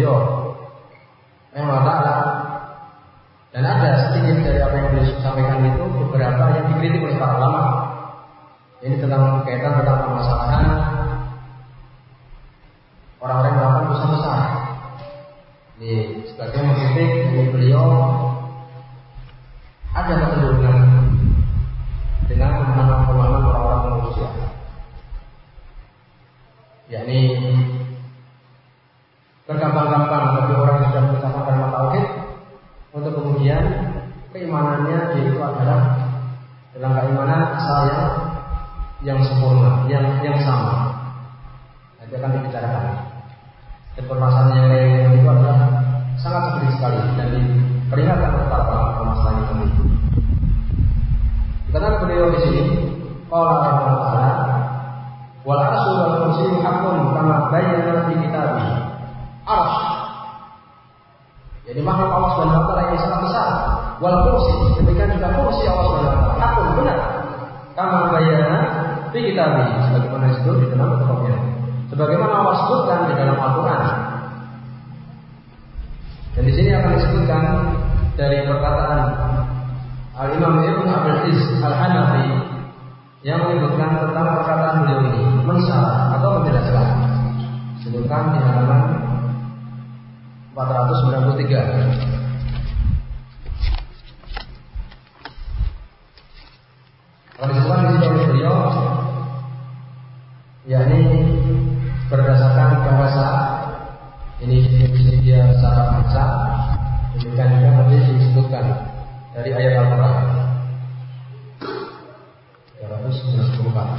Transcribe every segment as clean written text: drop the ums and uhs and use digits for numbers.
beliau Ta'ala. Dan ada sedikit dari apa yang beliau sampaikan itu beberapa yang dikritik oleh para ulama. Ini tentang kaitan tentang permasalahan orang-orang yang melakukan dosa besar. Ini sebagai mengkritik dari beliau ada kecenderungan dengan pemahaman orang-orang manusia, yakni bergampang-gampang bagi orang yang sudah menetapkan kalimat tauhid untuk kemudian keimanannya yaitu adalah dalam keimanan asal yang sempurna, yang sama. Nanti akan dibicarakan. Dan permasalahan yang lain itu adalah sangat sedikit sekali dan diperingatkan oleh para ulama masalah ini. Dikatakan beliau di sini, qala Allah Ta'ala, wal arsy wal kursiyyu haqqun kama bayyana fi kitabih. Arsy, jadi makhluk Allah Subhanahu wa taala yang sangat besar. Wal kursi, demikian juga kursi Allah Subhanahu wa taala haqqun, benar. Kama bayyana fi kitabih, sebagaimana disebut di dalam kitabnya. Sebagaimana Allah sebutkan di dalam Al-Qur'an. Dan di sini akan disebutkan dari perkataan Al-Imam Ibnu Abdul Aziz Al-Hanafi yang menyebutkan tentang perkataan beliau ini, mensyarah atau menjelaskan. Disebutkan di halaman 493. Kalau disebutkan di sini oleh beliau, yakni berdasarkan bahasa, ini dia secara bahasa, demikian juga nanti disebutkan dari ayat Al-Quran 394.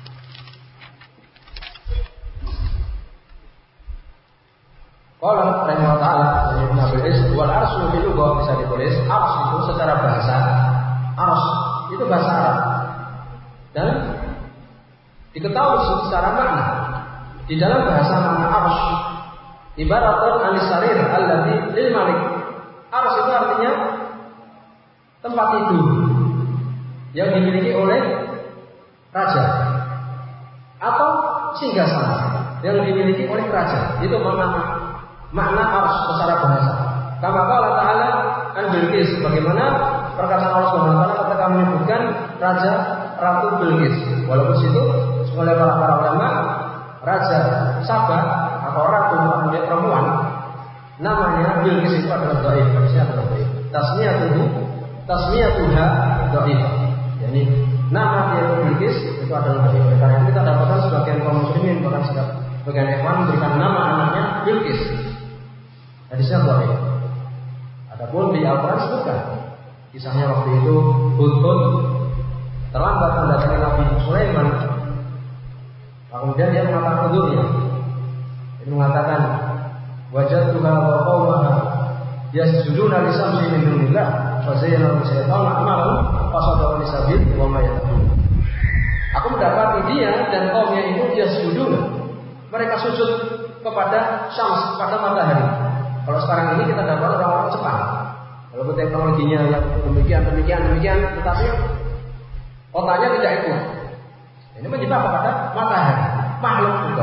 Qala rahimahullah ta'ala Ibnu Abbas wal arsy fil lugha bisa ditulis ars itu secara bahasa, ars itu bahasa Arab dan diketahui secara makna. Di dalam bahasa makna ars ibaratun anis-sarir alladzi lil malik. Ars itu artinya tempat tidur yang dimiliki oleh raja atau singgasana yang dimiliki oleh raja. Itu makna ars secara bahasa. Kama qala ta'ala an-Bilqis, bagaimana perkataan Allah Subhanahu wa taala ketika menyebutkan raja Ratu Bilqis. Walaupun situ oleh para ulama raja Sabah atau ratu kemudian perempuan namanya Bilqis itu adalah dhaif, harusnya adalah dhaif. Tasmiyatuha dhaif. Yani nama dia Bilqis itu adalah dhaif. Karena itu kita dapatkan sebagian kaum muslimin bahkan sebagian ikhwan memberikan nama anaknya Bilqis. Hadisnya dhaif. Adapun di Al-Qur'an sebutkan kisahnya waktu itu Hudhud terlambat mendatangi Nabi Sulaiman. Kemudian dia mengatakan hudurnya. Dia mengatakan wajadtuha wa qaumaha yasjuduna li samsi min dunillah fa zayyana syaitan a'malahum fa sadaqu lisabil wa ma yataqun. Aku mendapati dia dan kaumnya itu yasjuduna. Mereka sujud kepada syams, kepada matahari. Kalau sekarang ini kita dapat orang-orang Jepang. Walaupun teknologinya yang demikian, tetapi otaknya tidak ikut. Ini menyembah kepada matahari, makhluk juga.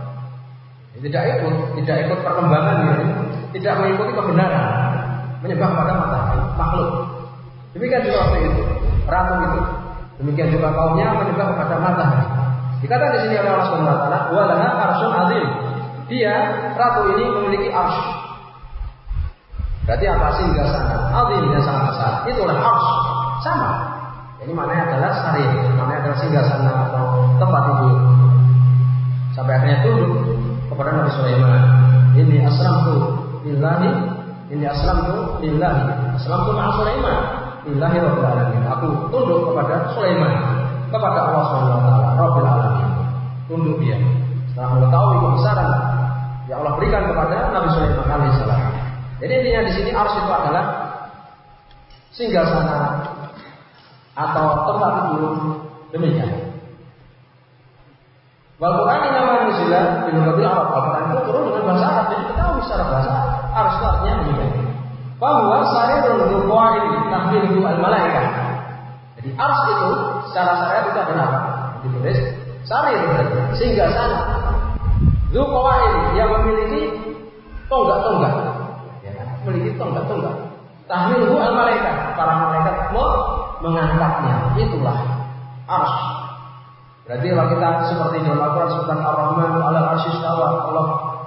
Tidak ikut perkembangan ini, tidak mengikuti kebenaran, menyembah kepada matahari, makhluk. Demikian juga waktu itu, ratu itu. Demikian juga kaumnya menyembah kepada matahari. Dikatakan di sini oleh Allah Subhanahu wa taala, "Wa laha arsyun 'azim." Dia ratu ini memiliki arsy. Berarti apa singgasana? Azim yang sangat besar. Itulah arsy. Sama. Ini maknanya adalah sarir, namanya adalah singgasana atau tempat tidur. Sampai akhirnya tunduk kepada Nabi Sulaiman. Ini aslamtu lillahi, aslamtu ma'a Sulaiman. Lillahi rabbil alamin. Aku tunduk kepada Sulaiman, kepada Allah Subhanahu wa taala, Rabbil alamin. Tunduk dia. Setelah mengetahui kebesaran yang Allah berikan kepada Nabi Sulaiman alaihissalam. Jadi intinya di sini arsy itu adalah singgasana atau tempat tidur demikian. Wal Qur'an nama nuzila bil lughatil Arab. Al-Qur'an itu turun dengan bahasa Arab, jadi ketahui secara bahasa arsy itu artinya demikian. Bahwa sarirul ruqa'il tahmiluhu al-malaikah. Jadi arsy itu secara syariat itu adalah apa? Ditulis sarir berarti singgasana. Ruqa'il yang memiliki tonggak-tonggak, ya kan? Memiliki tonggak-tonggak. Tahmiluhu al-malaikat, para malaikat mengangkatnya. Itulah arsy. Berarti kalau kita seperti dalam Al-Quran sebutkan Ar-Rahman 'alal 'arsy istawa, Allah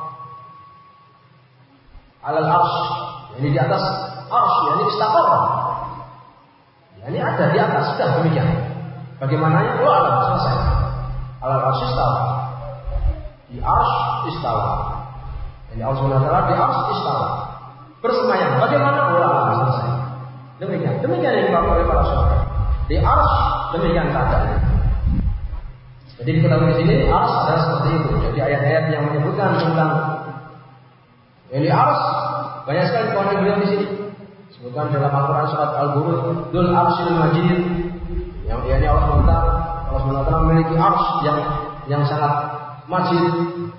'alal 'arsy, ini di atas arsy, yani istaqarra. Yani ada di atas, sudah demikian. Bagaimananya? Allah selesai. 'Alal 'arsy istawa. Di arsy istawa. Ini Allah SWT di arsy istawa. Bersemayam. Bagaimana? Allah selesai. Demikian yang dipakai oleh para sahabat. Di arsy demikian keadaannya. Jadi diketahui di sini arsy adalah seperti itu. Jadi ayat-ayat yang menyebutkan tentang ini arsy banyak sekali poin beliau di sini. Sebutkan dalam Al-Quran surat Al-Buruj, Dzul Arsyil Majid. Yang ini Allah SWT memiliki arsy yang sangat majid.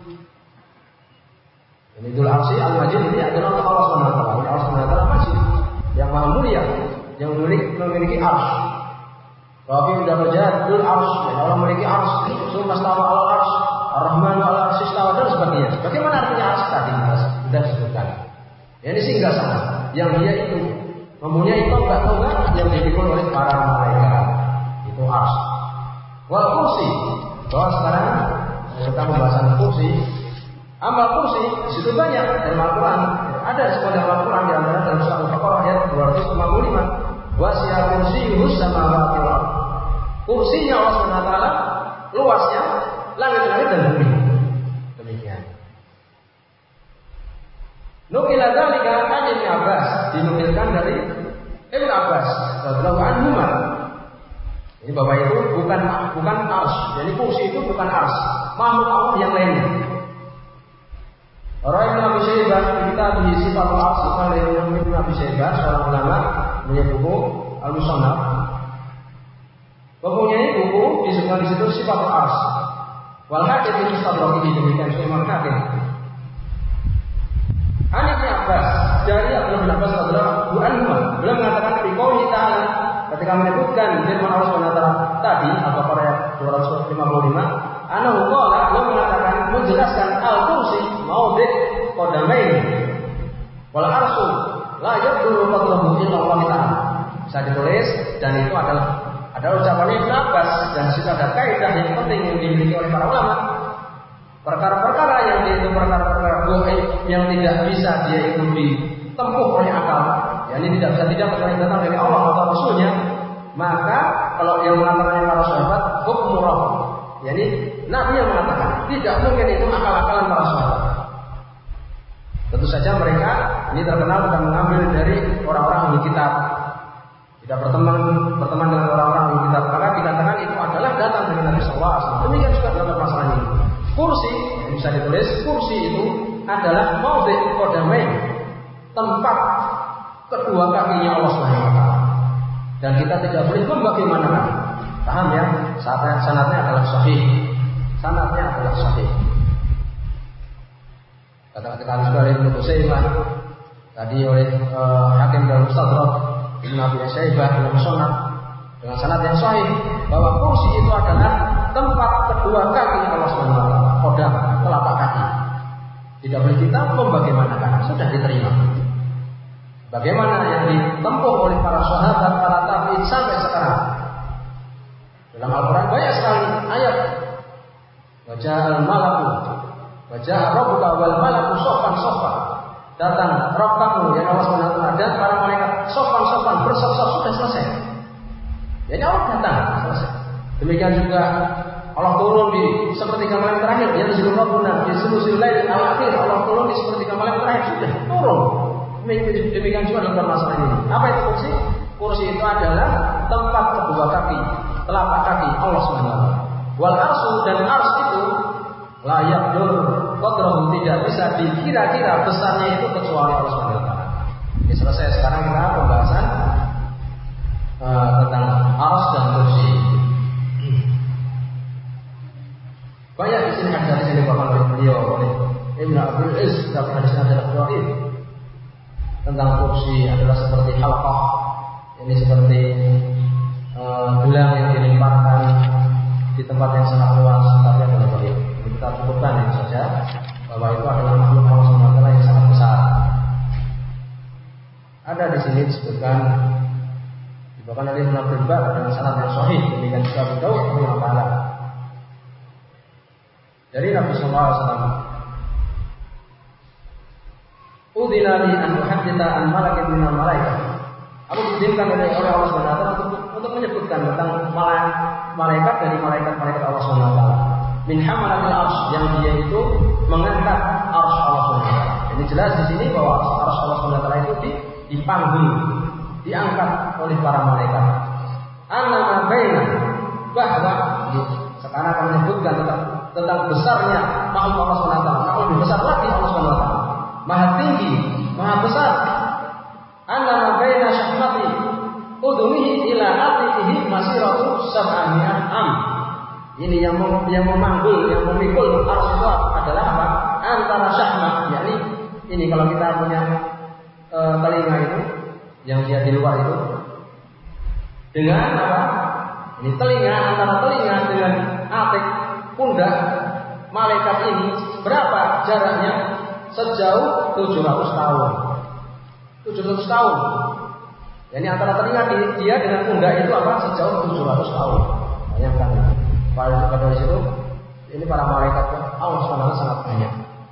Ini Dzul Arsy Al-Majid ini adalah Allah SWT. Allah SWT majid, yang maha mulia, yang memiliki arsy. Rafi'ud darajat Dzul Arsy, Allah memiliki arsy. Summa stawa 'alal arsy, Ar-Rahman 'alal arsy istawa, dan sebagainya. Bagaimana artinya arsy tadi? Sudah disebutkan. Ini singgah sana, yang dia itu mempunyai tonggak-tonggak yang dipikul oleh para malaikat. Itu arsy. Wal kursi. Bahwa sekarang kita pembahasan kursi. Amal kursi di situ banyak dalam Al-Quran. Ada sebuah dalam Al-Quran di antara dalam surah Al-Baqarah ayat 255. Wasi'a kursiyyuhus samawati wal ardh. Kursinya Allah SWT luasnya langit-langit dan bumi. Demikian. Nukila dzalika an Ibnu Abbas, dinukilkan dari Ibnu Abbas radhiyallahu anhu. Ini bahwa itu bukan arsy. Jadi kursi itu bukan arsy, makhluk Allah yang lainnya. Orang Ibnu Abi Syaibah kita di Sifatul Arsy oleh Ibnu Abi Syaibah, seorang ulama punya buku Al-Musannaf. Mempunyai buku disebutkan di situ Sifatul Arsy. Wal Hakim di Mustadrak ini demikian Imam Hakim. Ani bin Abbas dari Abdullah bin Abbas radhiyallahu anhu, beliau mengatakan di qouli ta'ala ketika menyebutkan firman Allah SWT tadi Al-Baqarah ayat 255, anahu qala, beliau mengatakan menjelaskan al-kursi maudhi' qadamain wal arsy la yaqduru qadruhu illa Allah ta'ala. Bisa ditulis, dan itu adalah ucapan Ibnu Abbas, dan situ ada kaidah yang penting yang dimiliki oleh para ulama. Perkara-perkara yang itu perkara-perkara gaib yang tidak bisa dia itu ditempuh oleh akal, yakni tidak bisa kecuali datang dari Allah atau Rasulnya, maka kalau yang mengatakan para sahabat hukmurah, yakni Nabi yang mengatakan, tidak mungkin itu akal-akalan para sahabat. Tentu saja mereka ini terkenal bukan mengambil dari orang-orang ahli kitab, tidak berteman dengan orang-orang ahli kitab, maka dikatakan itu adalah datang dari Nabi SAW. Demikian juga dalam masalah ini. Kursi, yang bisa ditulis, kursi itu adalah maudhi' qadamain, tempat kedua kakinya Allah SWT. Dan kita tidak boleh membagaimanakan. Paham ya? Sanadnya adalah sahih. Sanadnya adalah sahih. Kata-kata juga oleh Ibnu Husaimah, tadi oleh Hakim dalam Mustadrak, Ibnu Abi Syaibah dalam Musannaf, dengan sanad yang sahih bahwa kursi itu adalah tempat kedua kaki Allah SWT, qadam, telapak kaki. Tidak boleh kita membagaimanakan, sudah diterima. Bagaimana yang ditempuh oleh para sahabat, para tabi'in sampai sekarang. Dalam Al-Quran banyak sekali ayat. Waja'al malaku, waja'al rabbuka wal malaku soffan soffan. Datang Rabb kamu yang Allah SWT dan para malaikat soffan soffan, bersaf-saf, sudah selesai. Jadi Allah datang, selesai. Demikian juga Allah turun di sepertiga malam terakhir, yang disebut Rabbuna di sulusil lail al-akhir, Allah turun di sepertiga malam terakhir, sudah turun. Demikian juga dalam masalah ini. Apa itu kursi? Kursi itu adalah tempat kedua kaki, telapak kaki Allah SWT. Wal arsy, dan ars itu la yaqdur qadrahu, tidak bisa dikira-kira besarnya itu kecuali Allah SWT. Ini selesai. Sekarang kita pembahasan tentang ars dan kursi. Banyak di sini hadis yang dibawakan oleh beliau, oleh Ibnu Abdul Aziz, dalam hadisnya adalah dhaif. Tentang kursi adalah seperti halqah, ini seperti gelang yang dilemparkan di tempat yang sangat luas, tapi adalah beliau. Kita cukupkan ini saja, bahwa itu adalah makhluk Allah SWT yang sangat besar. Dari Nabi sallallahu alaihi wasallam, "Udina li an uhadditha an malakin minal malaikat." Aku diizinkan oleh Allah Subhanahu wa taala untuk menyebutkan tentang malaikat dari malaikat-malaikat Allah Subhanahu wa taala. Min hamalatil arsy, yang dia itu mengangkat arsy Allah Subhanahu wa taala. Ini jelas di sini bahwa arsy Allah Subhanahu wa taala itu dipanggul, diangkat oleh para malaikat. Annama baina, bahwa sekarang akan menyebutkan tentang besarnya makhluk Allah Subhanahu wa taala. Makhluk lebih besar lagi Allah Subhanahu wa taala. Maha tinggi, maha besar. Annama baina syahmati udumihi ila atihi masiratu sab'ami'ah am. Ini yang memanggul, yang memikul arsy adalah apa? Antara syahmah, yakni ini kalau kita punya telinga itu yang dia di luar itu dengan apa? Ini telinga, antara telinga dengan atik pundak malaikat ini berapa jaraknya? Sejauh 700 tahun. 700 tahun. Jadi antara telinga dia dengan pundak itu apa? Sejauh 700 tahun. Bayangkan. Pada dari situ ini para malaikat Allah SWT sangat banyak.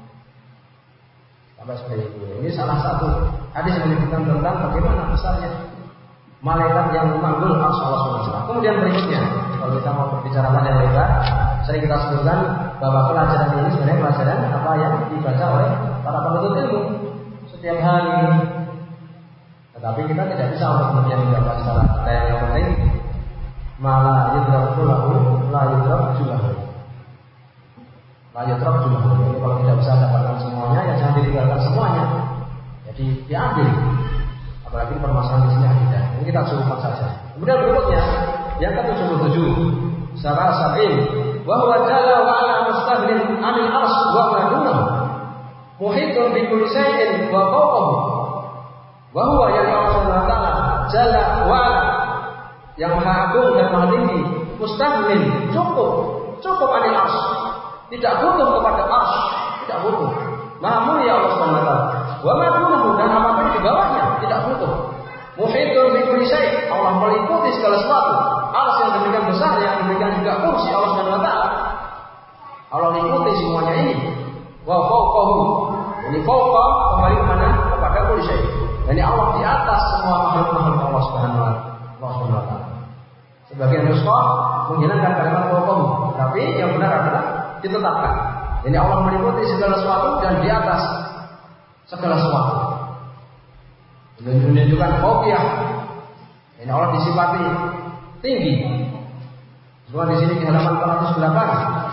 Sampai seperti itu. Ini salah satu hadis yang menyebutkan tentang bagaimana besarnya malaikat yang memanggul arsy Allah SWT. Kemudian berikutnya, kalau kita mau berbicara panjang lebar, sering kita sebutkan bahwa pelajaran ini sebenarnya pelajaran apa yang dibaca oleh para penuntut ilmu setiap hari. Tetapi kita tidak bisa untuk kemudian menjawab secara detail. Yang penting malah yudraku lahu la yudrak julahu. La yudrak julahu. Jadi kalau tidak bisa dapatkan semuanya, ya jangan ditinggalkan semuanya. Jadi diambil. Apalagi permasalahan di sini akidah. Ini kita cukupkan saja. Kemudian berikutnya yang ke-77, Syarah Sab'in, wa huwa jalla wa ala mustaghnin 'anil 'arsy wa ma dunahu. Muhitun bi kulli shay'in wa fawqahu. Wa huwa ya Allah Subhanahu wa taala jalla wa ala, yang maha agung dan maha tinggi, mustaghnin, cukup 'anil 'arsy. Tidak butuh kepada 'arsy, tidak butuh. Maha mulia Allah Subhanahu wa taala. Wa ma dunahu, dan apapun di bawahnya tidak butuh. Muhitun bi kulli syai', Allah meliputi segala sesuatu. Arsy yang demikian besar, yang demikian juga kursi Allah Subhanahu wa taala. Allah meliputi semuanya ini. Wa fawqahu. Ini fawqa kembali kemana? Kepada kulli syai'. Yani Allah di atas semua makhluk-makhluk Allah Subhanahu wa taala. Sebagian nuskhah menghilangkan kalimat fawqahu, tapi yang benar adalah ditetapkan. Yani Allah meliputi segala sesuatu dan di atas segala sesuatu. Menunjukkan fauqiyah. Ini Allah disifati tinggi. Semua di sini di halaman 408.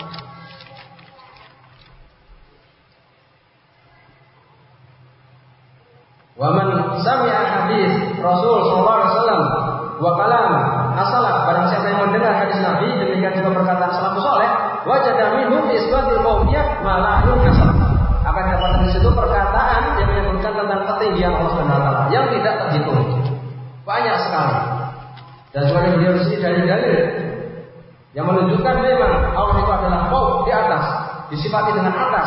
Wa man sami'a hadis Rasul sallallahu alaihi wasallam wa kalam as-salaf, barang siapa yang mendengar hadis Nabi, demikian juga perkataan salafus saleh, wajada minhum isbatil fauqiyah ma la yunkasab. Akan dapat di situ perkataan yang menyebutkan tentang ketinggian Allah Subhanahu wa taala yang tidak terhitung. Banyak sekali. Dan juga beliau di sini dalil-dalil yang menunjukkan memang Allah itu adalah fauq, di atas, disifati dengan atas.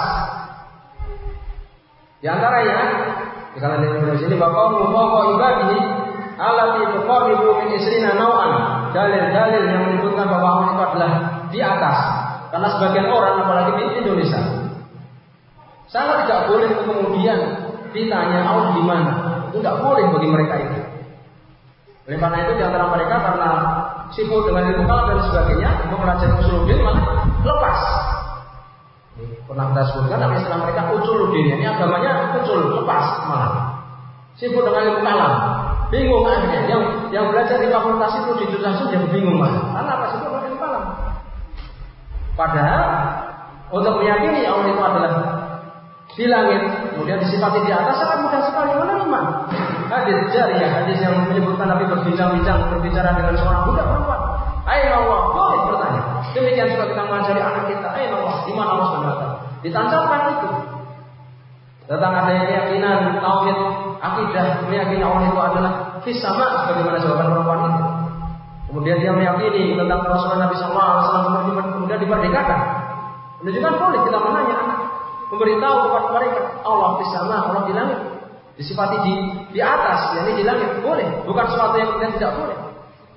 Di antaranya, kalau di sini baqahu fawqa ibadihi allati tuqarribu min isrina naw'an. Dalil-dalil yang menunjukkan bahwa Allah itu adalah di atas. Karena sebagian orang, apalagi di Indonesia, sangat tidak boleh kemudian ditanya Allah di mana. Itu tidak boleh bagi mereka itu. Oleh karena itu, di antara mereka karena sibuk dengan ilmu kalam dan sebagainya, untuk mempelajari usuluddin malah lepas. Pernah kita sebutkan nama istilah mereka usuluddin. Ini agamanya usul, lepas malah. Sibuk dengan ilmu kalam, bingung akhirnya. Yang belajar di fakultas itu di langsung jadi bingung malah. Karena apa? Sibuk dengan ilmu kalam. Padahal untuk meyakini Allah itu adalah di langit, kemudian disifati di atas, sangat mudah sekali menerima. Hadis jariyah, hadis yang menyebutkan Nabi berbicara dengan seorang budak perempuan. Aina Allah, boleh bertanya. Demikian juga kita mengajari anak kita, aina Allah, di mana Allah Subhanahu wa taala. Ditancapkan itu. Tentang adanya keyakinan tauhid, akidah, meyakini Allah itu adalah fis sama, sebagaimana jawaban perempuan itu. Kemudian dia meyakini tentang Rasulullah Nabi sallallahu alaihi wasallam, kemudian dimerdekakan. Menunjukkan boleh kita menanya anak, memberitahu kepada mereka Allah di sana, Allah di langit, disifati di atas, yakni di langit, boleh, bukan sesuatu yang kemudian tidak boleh.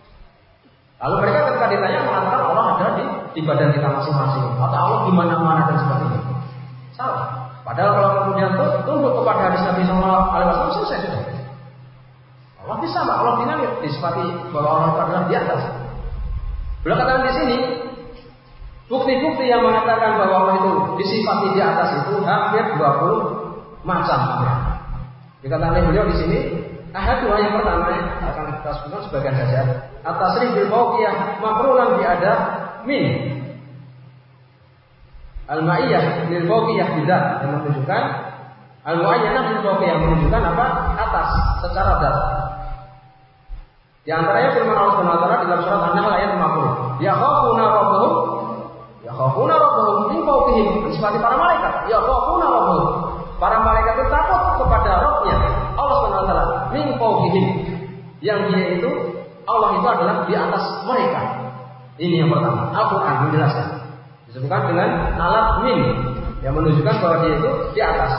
Lalu mereka ketika ditanya mengatakan Allah ada di badan kita masing-masing, atau Allah di mana-mana dan Beliau katakan di sini, bukti-bukti yang mengatakan bahwa Allah itu disifati di atas itu hampir 20 macam. Dikatakan oleh beliau di sini, dua yang pertama akan kita sebutkan sebagian saja. At-tasrih bil fawqiyah mafrulan bi ada min. Al-ma'iyah lil fawqiyah bidzat yang menunjukkan al-mu'ayyanah lil fawqiyah menunjukkan apa? Atas secara zat. Di antaranya firman Allah Subhanahu wa taala dalam surat An-Nahl ayat 50. Yakhafuna rabbahum min fawqihim. Seperti para malaikat. Yakhafuna rabbahum. Para malaikat itu takut kepada Rabb-nya Allah Subhanahu wa taala min fawqihim. Yang dia itu Allah itu adalah di atas mereka. Ini yang pertama. Al-Qur'an menjelaskan. Disebutkan dengan alat min yang menunjukkan bahwa dia itu di atas.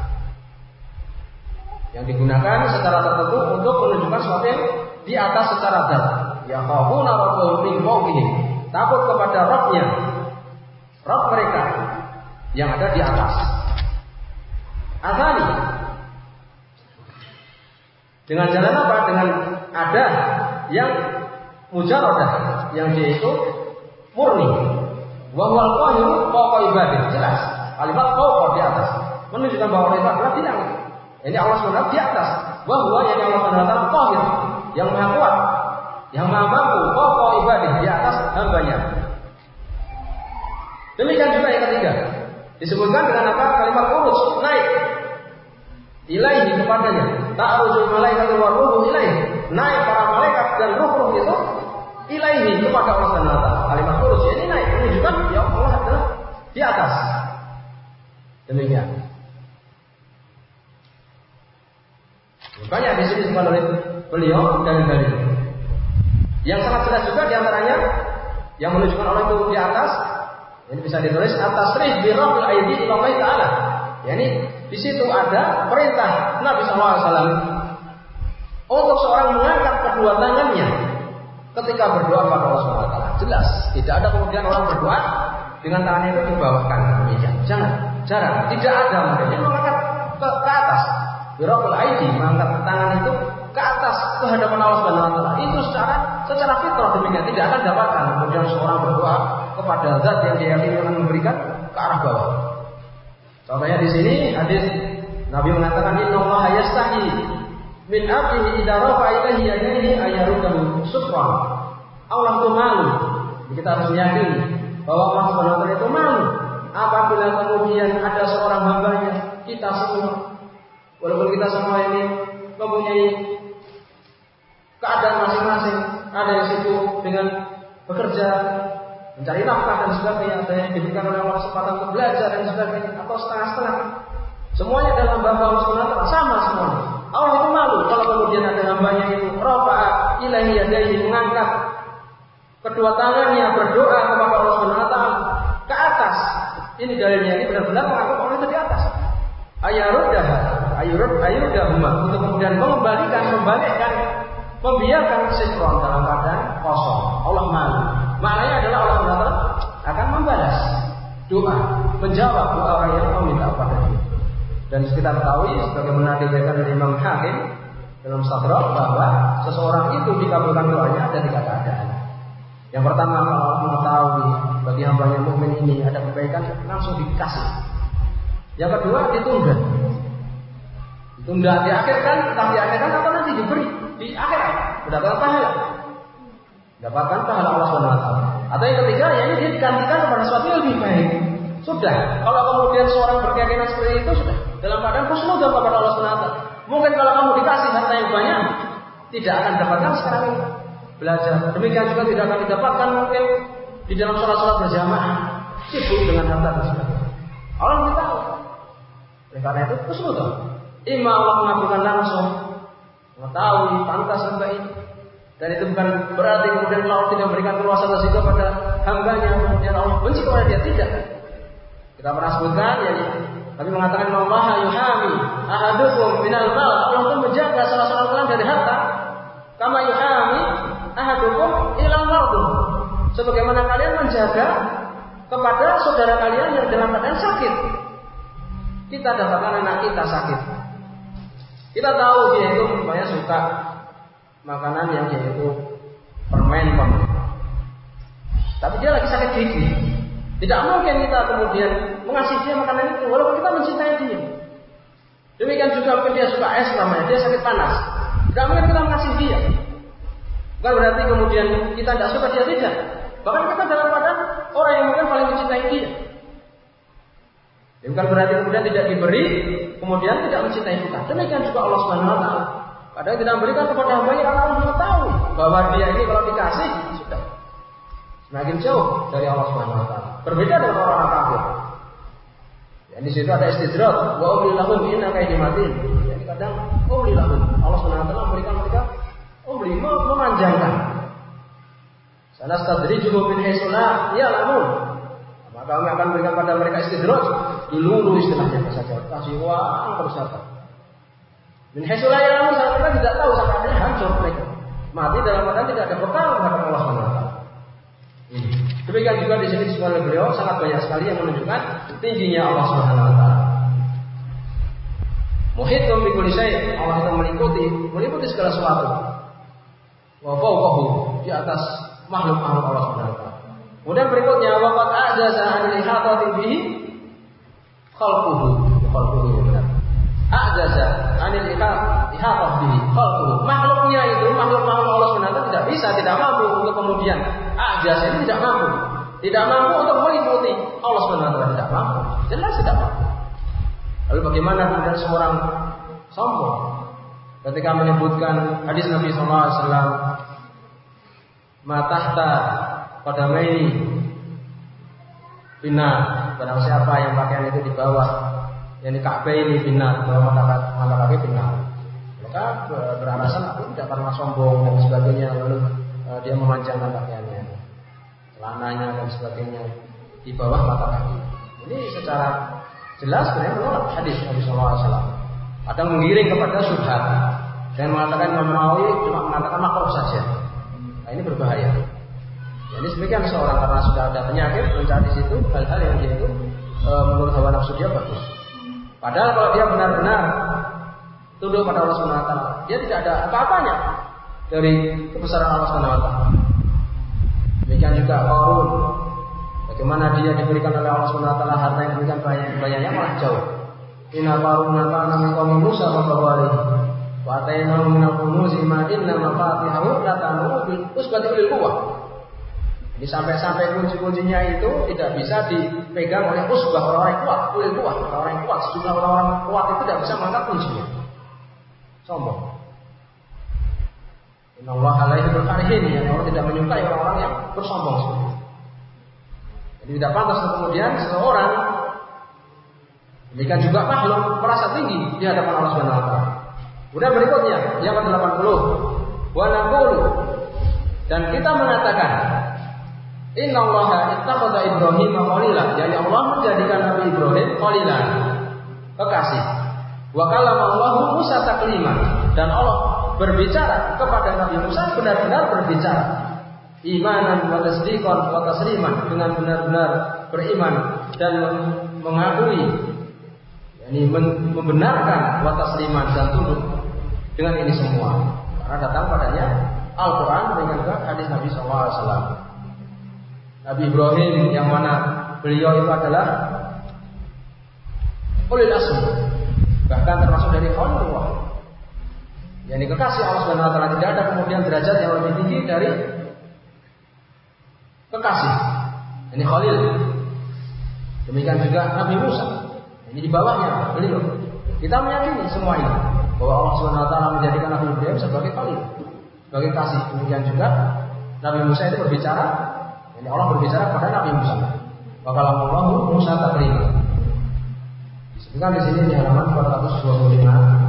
Yang digunakan secara tertentu untuk menunjukkan sesuatu yang di atas secara zat. Yakhafuna rabbahum min fawqihim. Takut kepada Rabb-nya. Rabb mereka yang ada di atas. Asani. Dengan jalan apa? Dengan ada yang mujarradah, yang dia itu murni. Wa huwal qahiru fawqa ibadihi. Jelas. Kalimat fawqa di atas menunjukkan bahwa Allah itu adalah di langit. Ini Allah SWT di atas. Wa huwa yang Allah SWT qahir, yang maha kuat, yang maha mampu fawqa ibadihi, di atas hambanya. Demikian juga yang ketiga. Disebutkan dengan apa? Kalimat uruj, naik. Ilaihi kepadanya. Ta'arujul malaikatu war ruhu ilaihi. Naik para malaikat dan ruh-ruh itu ilaihi kepada Allah Subhanahu wa taala. Kalimat uruj ini naik menunjukkan ya Allah adalah di atas. Demikian. Banyak di sini disebutkan oleh beliau dan dalil. Yang sangat jelas juga diantaranya yang menunjukkan Allah itu di atas. Ini bisa ditulis atas tasrih bi raf'il aidi ila Allah taala. Yani di situ ada perintah Nabi SAW untuk seorang mengangkat kedua tangannya ketika berdoa kepada Allah SWT. Jelas, tidak ada kemudian orang berdoa dengan tangannya itu dibawakan demikian. Jangan, jarang, tidak ada makanya mengangkat ke atas. Biraqul aidi, mengangkat tangan itu ke atas ke hadapan Allah SWT. Itu secara fitrah demikian, tidak akan dapatkan kemudian seorang berdoa kepada zat yang dia yakini akan memberikan ke arah bawah. Contohnya di sini hadis Nabi mengatakan innallaha yastahi min 'abdihi idza rafa'a ilaihi yadayhi ayyarudahu sufran. Allah itu malu. Kita harus meyakini bahwa Allah Subhanahu wa taala itu malu apabila kemudian ada seorang hambanya, kita semua, walaupun kita semua ini mempunyai keadaan masing-masing, ada yang sibuk dengan bekerja, mencari nafkah dan sebagainya, ada yang diberikan oleh Allah kesempatan untuk belajar dan sebagainya, atau setengah-setengah. Semuanya dalam hamba Allah SWT sama semuanya. Allah itu malu kalau kemudian ada hambanya itu rafa'a ilaihi yadayhi, mengangkat kedua tangannya berdoa kepada Allah SWT ke atas. Ini dalilnya, ini benar-benar mengaku Allah itu di atas. Ayurudahuma, untuk kemudian membalikkan, membiarkan sikron dalam keadaan kosong. Allah malu. Maknanya adalah Allah SWT akan membalas doa, menjawab doa orang yang meminta kepada dia. Dan kita ketahui sebagaimana dikatakan oleh Imam Hakim dalam Mustadrak bahwa seseorang itu dikabulkan doanya ada 3 keadaan. Yang pertama, kalau Allah mengetahui bagi hambanya mukmin ini ada kebaikan, langsung dikasih. Yang kedua, ditunda, diakhirkan, entah diakhirkan atau nanti diberi di akhirat, mendapatkan pahala Allah SWT. Atau yang ketiga, ya ini digantikan kepada sesuatu yang lebih baik. Sudah, kalau kemudian seorang berkeyakinan seperti itu, sudah dalam keadaan husnudzon kepada Allah SWT. Mungkin kalau kamu dikasih harta yang banyak, tidak akan dapatkan sekarang ini belajar. Demikian juga tidak akan didapatkan mungkin di dalam sholat-sholat berjamaah, sibuk dengan harta dan sebagainya. Allah lebih tahu. Oleh karena itu husnudzon. Imma Allah mengabulkan langsung, mengetahui pantas hamba ini. Dan itu bukan berarti kemudian Allah tidak memberikan keluasan rezeki kepada hambanya, kemudian Allah benci kepada dia, tidak. Kita pernah sebutkan, ya, Nabi mengatakan Allah yuhami ahadukum minal mal. Allah itu menjaga salah seorang kalian dari harta, kama yuhami ahadukum ilal mardum. Sebagaimana kalian menjaga kepada saudara kalian yang dalam keadaan sakit. Kita dapatkan anak kita sakit. Kita tahu dia itu banyak suka makanan yang yaitu permen. Tapi dia lagi sakit gigi. Tidak mungkin kita kemudian mengasihi dia makanan itu, walaupun kita mencintai dia. Demikian juga mungkin dia suka es namanya, dia sakit panas. Tidak mungkin kita mengasihi dia. Bukan berarti kemudian kita tidak suka dia, tidak. Bahkan kita dalam keadaan orang yang mungkin paling mencintai dia. Bukan berarti kemudian tidak diberi, kemudian tidak mencintai kita. Demikian juga Allah Subhanahu Wa Taala. Padahal tidak memberikan kepada hamba-Nya karena Allah mengetahui bahwa dia ini kalau dikasih sudah semakin jauh dari Allah Subhanahu Wa Taala. Berbeda dengan orang kafir. Yang di situ ada istidrak, wa umli lahum inna kaidimatin. Jadi kadang umli lahum, Allah Subhanahu Wa Taala memberikan mereka umli, memanjangkan. Sanastadrijuhum min haitsu la ya'lamun. Maka kami akan berikan pada mereka istidrak, dilulu istilahnya saja, kasih uang terus apa. Min haitsu la ya'lamun, mereka tidak tahu sampai akhirnya hancur mereka. Mati dalam keadaan tidak ada bekal kepada Allah Subhanahu Wa Taala. Demikian juga di sini disebutkan oleh beliau sangat banyak sekali yang menunjukkan tingginya Allah Subhanahu Wa Taala. Muhitun bi kulli syai', Allah itu meliputi segala sesuatu. Wa fawqahu, di atas makhluk-makhluk Allah Subhanahu Wa Taala. Kemudian berikutnya waqad a'jaza 'anil ihatati bihi khalquhu. A'jaza 'anil ihatati bihi khalquhu. Makhluknya itu, makhluk-makhluk Allah Subhanahu Wa Taala tidak bisa, tidak mampu untuk kemudian a'jaza ini tidak mampu. Tidak mampu untuk meliputi Allah Subhanahu Wa Taala, tidak mampu. Jelas tidak mampu. Lalu bagaimana kemudian seorang sombong ketika menyebutkan hadis Nabi sallallahu alaihi wasallam, "Ma tahta qadamaini binar." Barang siapa yang pakaian itu di bawah, yang di Ka'bah ini binar, bawah mata kaki binar. Maka beralasan aku tidak pernah sombong dan sebagainya, lalu dia memanjangkan pakaiannya, celananya dan sebagainya di bawah mata kaki. Ini secara jelas sebenarnya menolak hadis Nabi sallallahu alaihi wasallam. Kadang menggiring kepada syubhat dan mengatakan Imam Nawawi cuma mengatakan makruh saja. Nah, ini berbahaya. Jadi demikian seorang karena sudah ada penyakit mencari di situ hal-hal yang dia itu menurut hawa nafsu dia bagus. Padahal kalau dia benar-benar tunduk pada Allah Subhanahu Wa Taala, dia tidak ada apa-apanya dari kebesaran Allah Subhanahu Wa Taala. Demikian juga Qarun, bagaimana dia diberikan oleh Allah Subhanahu Wa Taala harta yang diberikan banyak malah jauh. Inna Qarun kana min qaumi Musa wa Qarun. Wa atainahu min al-kunuz ma inna mafatihahu latanu bil usbati ulil quwwah. Ini sampai-sampai kunci-kuncinya itu tidak bisa dipegang oleh usbah orang-orang kuat, ulil quwwah, orang-orang kuat. Sejumlah orang-orang kuat itu tidak bisa mengangkat kuncinya. Sombong. Inna Allah alaihi berkarihin, yang Allah tidak menyukai orang-orang yang bersombong seperti itu. Jadi tidak pantas untuk kemudian seseorang, demikian juga makhluk merasa tinggi di hadapan Allah Subhanahu Wa Taala. Kemudian berikutnya yang ke-80, wa naqulu, dan kita mengatakan, Inna Allaha ittakhadha Ibrahim khalila, yakni Allah menjadikan Nabi Ibrahim khalilan, kekasih. Wa kallama Allahu Musa taklima, dan Allah berbicara kepada Nabi Musa benar-benar berbicara. Imanan wa tasdiqan wa tasliman, dengan benar-benar beriman dan mengakui, yakni membenarkan wa tasliman dan tunduk dengan ini semua. Karena datang padanya Al-Qur'an dengan juga hadis Nabi sallallahu alaihi wasallam. Nabi Ibrahim yang mana beliau itu adalah ulil azm, bahkan termasuk dari Khalilullah, yakni kekasih Allah Subhanahu Wa Taala. Tidak ada kemudian derajat yang lebih tinggi dari kekasih, ini Khalil. Demikian juga Nabi Musa, ini di bawahnya beliau. Kita meyakini semua ini bahwa Allah Subhanahu Wa Taala menjadikan Nabi Ibrahim sebagai Khalil, sebagai kasih. Demikian juga Nabi Musa itu berbicara, ini Allah berbicara kepada Nabi Musa. Wa kallama Allahu Musa taklima. Disebutkan di sini di halaman 425.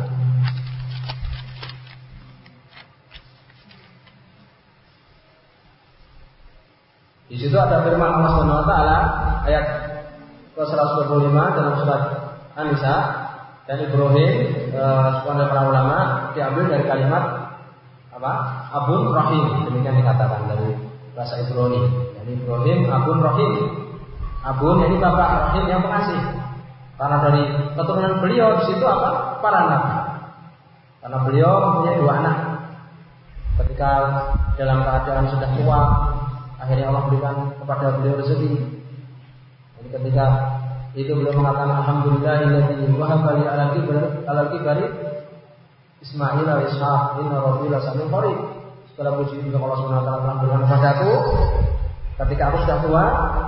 Di situ ada firman Allah Subhanahu Wa Taala ayat ke-125 dalam surat An-Nisa, dan Ibrahim oleh para ulama diambil dari kalimat apa? Abun Rahim, demikian dikatakan dari bahasa Ibrani. Jadi Ibrahim Abun Rahim. Abun ini bapak, Rahim yang pengasih. Karena dari keturunan beliau di situ apa? Para nabi. Karena beliau mempunyai 2 anak. Ketika dalam keadaan sudah tua, akhirnya Allah berikan kepada beliau rezeki. Jadi ketika itu beliau mengatakan alhamdulillahilladzi wahaba li ala kibari Ismail wa Ishaq inna rabbi lasamil qarib. Segala puji untuk Allah Subhanahu wa taala telah berikan kepadaku ketika aku sudah tua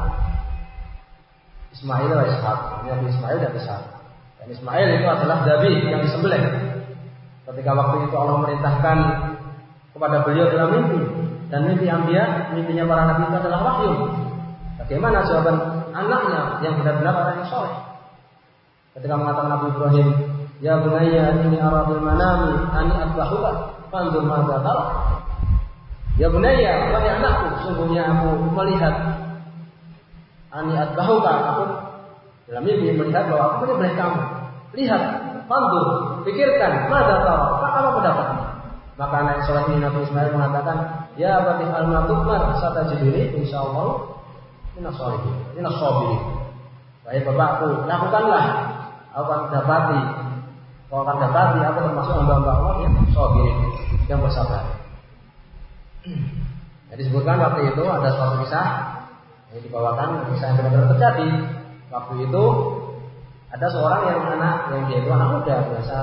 Ismail wa Ishaq. Ini Nabi Ismail dan Ishaq. Dan Ismail itu adalah Dabi yang disembelih. Ketika waktu itu Allah merintahkan kepada beliau dalam mimpi, dan mimpi anbiya, mimpinya para nabi itu adalah wahyu. Bagaimana jawaban anaknya yang benar-benar orang yang soleh? Ketika mengatakan Nabi Ibrahim, ya bunayya inni ara bil manami ani adbahuka fanzur madza tara. Ya bunayya, wahai anakku, sungguhnya aku melihat ani adbahuka, aku dalam mimpi melihat bahwa aku menyembelih kamu. Lihat, fanzur, pikirkan, madza tara, apa pendapat? Maka anak soleh ini Nabi Ismail mengatakan, ya abati al-matukmar satajiduni insyaallah minas sholihin, minas sabirin. Wahai bapakku, lakukanlah, aku akan dapati. Kau akan dapati aku termasuk hamba-hamba Allah yang sabirin, yang bersabar. Jadi disebutkan waktu itu ada suatu kisah yang dibawakan, kisah yang benar-benar terjadi. Waktu itu ada seorang yang dia itu anak muda biasa,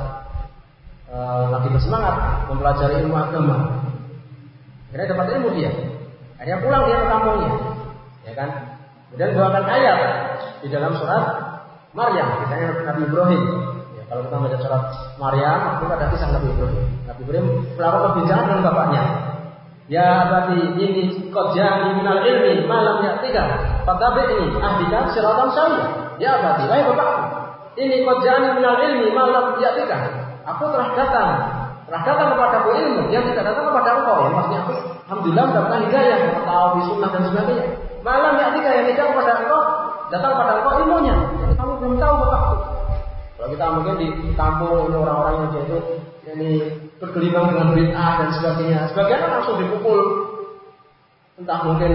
lagi bersemangat mempelajari ilmu agama. Akhirnya dapat ilmu dia. Akhirnya pulang dia ke kampungnya, ya kan? Kemudian bawakan ayat di dalam surat Maryam, misalnya Nabi Ibrahim. Ya, kalau kita baca surat Maryam, itu ada kisah Nabi Ibrahim. Nabi Ibrahim melakukan perbincangan dengan bapaknya. Ya abati ini qad ja'ani minal ilmi ma lam ya'tika fattabi'ni ahdika siratan sawiyya. Ya abati, wahai bapakku, ini qad ja'ani minal ilmi ma lam ya'tika. Aku telah datang kepadaku ilmu yang tidak datang kepada engkau. Yang maksudnya aku alhamdulillah mendapatkan hidayah, mengetahui sunnah dan sebagainya. Malam ya'tika yang tidak kepada engkau, datang kepada engkau ilmunya. Jadi kamu belum tahu bapakku. Kalau kita mungkin di kampung ini orang-orang yang dia itu ini bergelimang dengan bid'ah dan sebagainya. Sebagian langsung dipukul, entah mungkin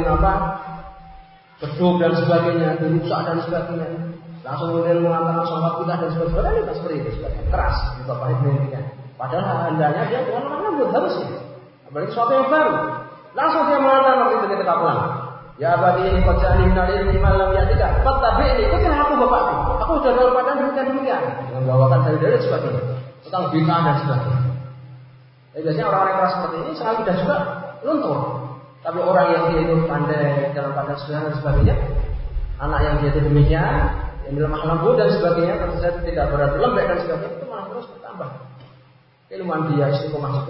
beduk dan sebagainya, dirusak dan sebagainya. Langsung kemudian mengatakan sholat kita dan sebagainya. Itu seperti itu, sebagainya keras di bapaknya dihentikan. Padahal hendaknya dia bukan orang lembut harusnya. Apalagi sesuatu yang baru. Langsung dia mengatakan waktu itu ketika pulang. Ya abadi ini qad ja'ani minal ilmi ma lam ya'tika fattabi'ni, ikutilah aku bapakku. Aku sudah dalam keadaan demikian. Membawakan dalil-dalil sebagainya tentang bid'ah dan sebagainya. Jadi biasanya orang-orang yang keras seperti ini selalu tidak juga luntur. Tapi orang yang dia itu pandai dalam keadaan sunnah dan sebagainya, anak yang dia itu demikian, yang lemah lembut dan sebagainya, tentu saja tidak berarti lembek dan sebagainya, itu malah terus bertambah. Ilmuwan dia istiqomah juga.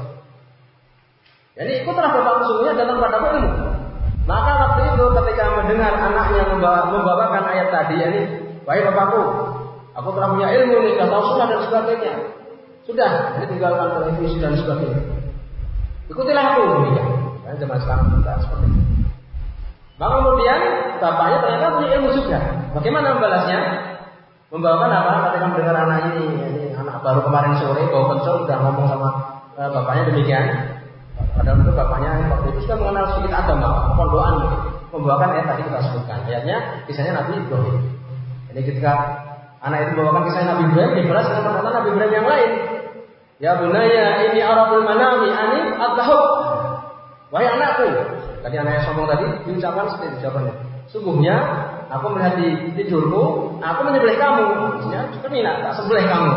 Jadi ikutlah bapak sungguhnya datang pada ilmu. Maka waktu itu ketika mendengar anaknya membawakan ayat tadi, yakni, wahai bapakku, aku telah punya ilmu nih, sudah tahu sunnah dan sebagainya. Sudah, ini tinggalkan televisi dan sebagainya. Ikutilah aku, demikian. Karena zaman sekarang kita seperti itu. Maka kemudian bapaknya ternyata punya ilmu juga. Bagaimana membalasnya? Membawakan apa? Ketika mendengar anak ini anak baru kemarin sore bau kencur sudah ngomong sama bapaknya demikian. Padahal itu bapaknya waktu itu sudah mengenal sedikit agama, pondokan, membawakan ayat tadi kita sebutkan. Ayatnya kisahnya Nabi Ibrahim. Jadi ketika anak itu membawakan kisah Nabi Ibrahim, dibalas dengan perkataan Nabi Ibrahim yang lain. Ya bunayya ini arabul manami ani adbahuk. Wahai anakku, tadi anaknya sombong tadi diucapkan seperti jawabannya. Sungguhnya aku melihat di tidurku, aku menyembelih kamu. Maksudnya tak sembelih kamu.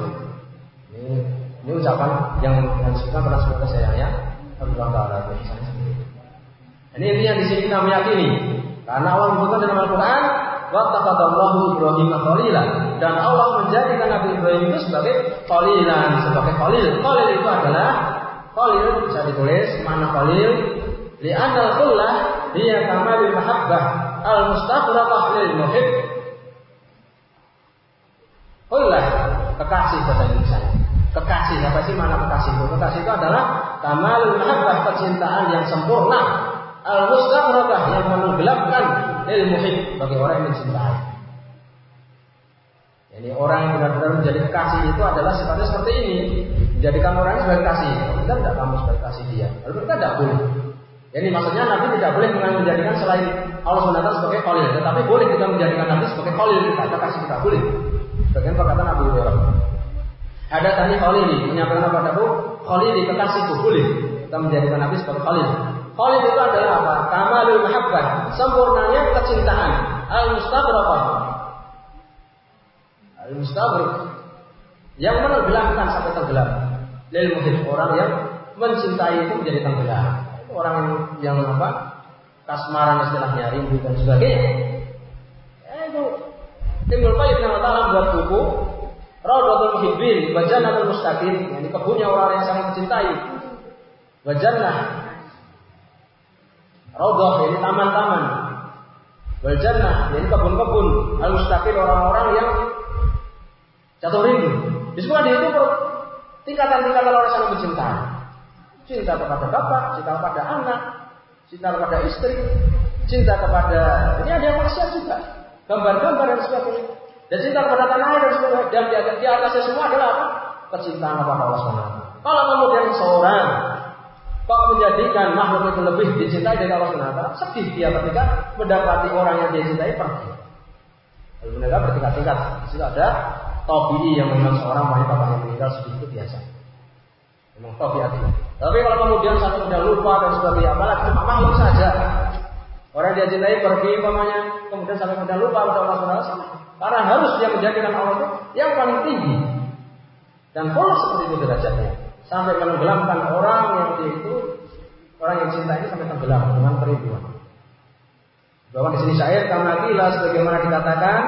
Ini ucapan yang disebutkan pada sebuah sayangnya Allah Taala. Ini intinya di sini kita meyakini karena Allah menyebutkan dalam Al-Quran, wattaqadallahu Ibrahim khalilan, dan Allah menjadikan Nabi Ibrahim itu sebagai khalilan, sebagai khalil. Khalil itu adalah khalil bisa ditulis makna khalil li'anal khullah hiya kamalul mahabbah al-mustaqraqah lil muhib. Khullah, kekasih bahasa Indonesia. Kekasih, apa sih makna kekasih itu? Kekasih itu adalah kamalul mahabbah, kecintaan yang sempurna, al-mustaqraqah, yang menenggelamkan lil muhib, bagi orang yang mencintai. Jadi orang yang benar-benar menjadi kekasih itu adalah sifatnya seperti ini, menjadikan orang sebagai kasih. Kita tidak kamu sebagai kasih dia, lalu kita tidak boleh. Jadi maksudnya Nabi tidak boleh menjadikan selain Allah SWT sebagai khalil, tetapi boleh kita menjadikan Nabi sebagai khalil kita, kekasih kita boleh. Bagian perkataan Abu Hurairah. Ada tadi khalili, menyampaikan kepadaku khalili, kekasihku, boleh kita menjadikan Nabi sebagai khalil. Khalid itu adalah apa? Kamalul mahabbah, sempurnanya kecintaan. Al-mustabrakah, al-mustabrak, yang menenggelamkan sampai tenggelam. Lil muhib, orang yang mencintai itu menjadi tenggelam. Itu orang yang apa? Kasmaran istilahnya, rindu dan sebagainya. Itu Ibnu Qayyim rahimahullah buat buku Rawdatul Muhibbin wa Jannatul Mustaqim, ini kebunnya orang yang saling mencintai. Wa jannah, Rawdah, ini taman-taman. Wal jannah, ini kebun-kebun. Al-mustaqim, orang-orang yang jatuh rindu. Di sekolah dia itu tingkatan-tingkatan orang saling mencintai. Cinta kepada bapak, cinta kepada anak, cinta kepada istri, cinta kepada, ini ada yang maksiat juga, gambar-gambar dan sebagainya. Dan cinta kepada tanah air dan sebagainya. Dan di atasnya semua adalah apa? Kecintaan kepada Allah SWT. Kalau kemudian seorang kok menjadikan makhluk itu lebih dicintai dari Allah SWT, sedih dia ketika mendapati orang yang dia cintai pergi. Lalu mereka bertingkat-tingkat. Di situ ada tabi'i yang memang seorang wanita yang meninggal, sedih itu biasa. Memang tabi'atnya. Tapi kalau kemudian satu sudah lupa dan sebagainya, apalagi cuma makhluk saja. Orang dia cintai pergi umpamanya, kemudian sampai sudah lupa pada Allah SWT, karena harus dia menjadikan Allah itu yang paling tinggi. Dan pola seperti itu derajatnya. Sampai menenggelamkan orang yang dia itu, orang yang cinta ini sampai tenggelam dengan kerinduan. Bahwa di sini syair karena gila sebagaimana dikatakan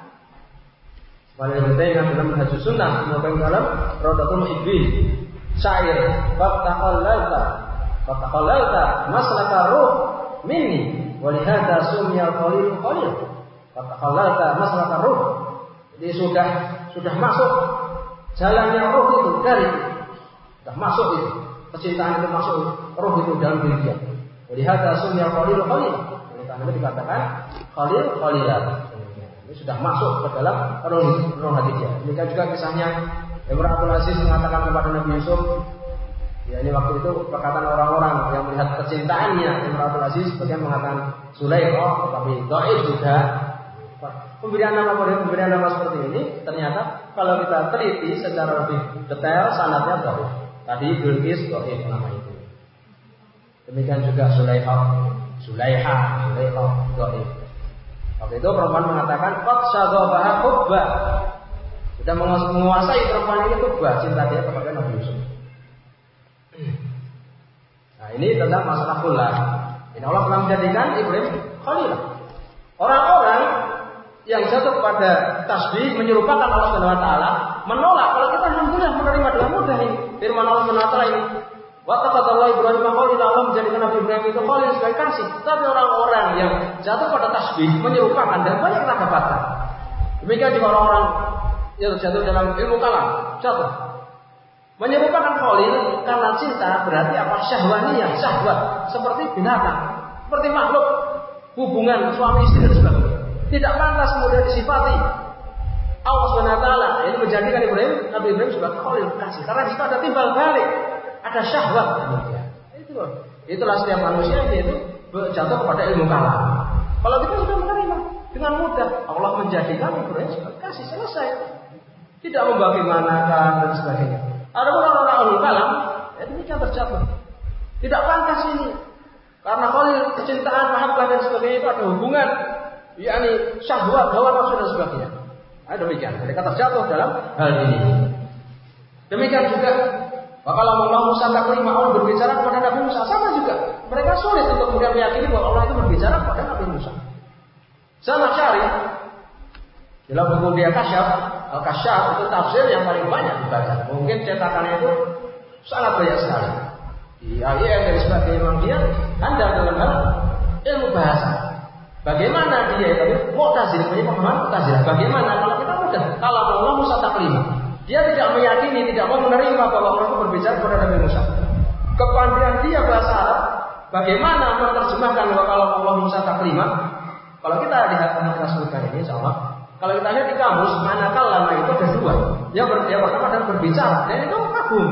Walil Hutainah dalam Hajjus Sunnah maupun dalam Rawdatul Muhibbin. Syair Fatakhallalta maslaka ruh minni walihada sumya qalil qalil. Fatakhallalta maslaka ruh. Jadi sudah masuk jalannya roh itu dari sudah masuk itu. Kecintaan itu masuk roh itu dalam diri dia. Walihada sumya qalil qalil. Karena itu dikatakan qalil qalilan. Ini sudah masuk ke dalam roh hati dia. Demikian juga kisahnya Imratul Aziz mengatakan kepada Nabi Yusuf, ya ini waktu itu perkataan orang-orang yang melihat kecintaannya Imratul Aziz, bagian mengatakan Zulaikha, tetapi dhaif juga. Pemberian nama seperti ini ternyata kalau kita teliti secara lebih detail sanadnya dhaif. Tadi Bilqis dhaif nama itu. Demikian juga Zulaikha dhaif. Waktu itu perempuan mengatakan qad syaghabaha hubba. Sudah menguasai perempuan ini hubba, cinta dia kepada Nabi Yusuf. Nah, ini tentang masalah khullah. Ini Allah telah menjadikan Ibrahim khalilah. Orang-orang yang jatuh pada tasbih menyerupakan Allah Subhanahu wa taala menolak kalau kita alhamdulillah menerima dengan mudah ini firman Allah Subhanahu wa taala ini. Wa taqaddallahu Ibrahim khalil, Allah menjadikan Nabi Ibrahim itu khalil sebagai kasih. Tapi orang-orang yang jatuh pada tasbih menyerupakan dan banyak kita dapatkan. Demikian juga orang-orang yang jatuh dalam ilmu kalam, jatuh menyerupakan khalil karena cinta berarti apa? Syahwaniyah, syahwat, seperti binatang, seperti makhluk, hubungan suami istri dan sebagainya. Tidak pantas kemudian disifati Allah Subhanahu wa taala ini menjadikan Nabi Ibrahim sebagai khalil kasih karena di situ ada timbal balik. Ada syahwat demikian. Itulah setiap manusia itu jatuh kepada ilmu kalam. Kalau kita sudah menerima dengan mudah, Allah menjadikan Ibrahim sebagai kasih, selesai. Tidak membagaimanakan dan sebagainya. Ada orang-orang ilmu kalam, demikian terjatuh. Tidak pantas ini. Karena khalil kecintaan, mahabbah dan sebagainya itu ada hubungan, yakni syahwat, hawa nafsu dan sebagainya. Demikian. Mereka terjatuh dalam hal ini. Demikian juga kalau Allah Musa taklima, Allah berbicara kepada Nabi Musa, sama juga. Mereka sulit untuk kemudian meyakini bahwa Allah itu berbicara kepada Nabi Musa. Zamakhsyari dalam buku dia Al-Kasyaf itu tafsir yang paling banyak dibaca. Mungkin cetakannya itu sangat banyak sekali. Di IAIN dan sebagainya memang dia handal dalam hal ilmu bahasa. Bagaimana dia itu Mu'tazilah, punya pemahaman Mu'tazilah. Bagaimana kalau kita mudah? Kalau Allah Musa taklima, dia tidak meyakini, tidak mau menerima bahwa Allah itu berbicara kepada Nabi Musa. Kepandaian dia bahasa Arab, bagaimana menerjemahkan bahwa kalau Allah Musa taklima? Kalau kita lihat kita sebutkan ini, insyaallah, kalau kita lihat di kamus, manakal lama itu ada dua. Yang pertama adalah berbicara, dan itu kagum.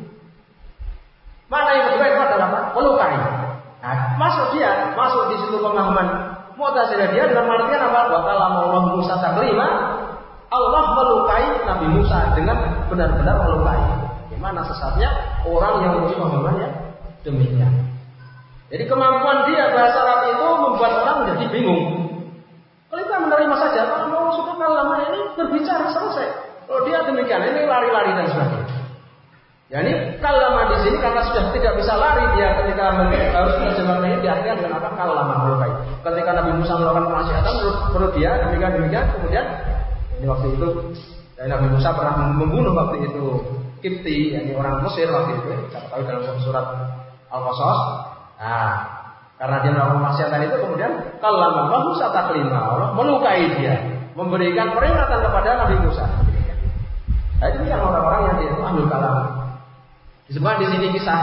Mana yang kedua itu adalah apa? Melukai. Nah, masuk di situ pemahaman Mu'tazilah dia dalam artian apa? Wa kalama Allah Musa taklima. Allah melukai Nabi Musa dengan benar-benar melukai. Gimana sesatnya orang yang memiliki pemahaman yang demikian. Jadi kemampuan dia bahasa Arab itu membuat orang menjadi bingung. Kalau kita menerima saja, kalau mau sudah lama ini berbicara selesai. Kalau dia demikian, ini lari-lari dan sebagainya. Ya ini kalama di sini karena sudah tidak bisa lari dia ketika harus terjemahkan ini diartikan dengan apa? Kalama melukai. Ketika Nabi Musa melakukan kemaksiatan menurut dia demikian kemudian ini waktu itu dan Nabi Musa pernah membunuh waktu itu Kipti, yakni orang Mesir waktu itu. Kita tahu dalam surat Al-Qasas. Nah, karena dia melakukan kemaksiatan itu kemudian kalama Musa taklima, Allah melukai dia, memberikan peringatan kepada Nabi Musa. Nah, itu yang orang-orang yang dia itu ahlul kalam. Disebut di sini kisah.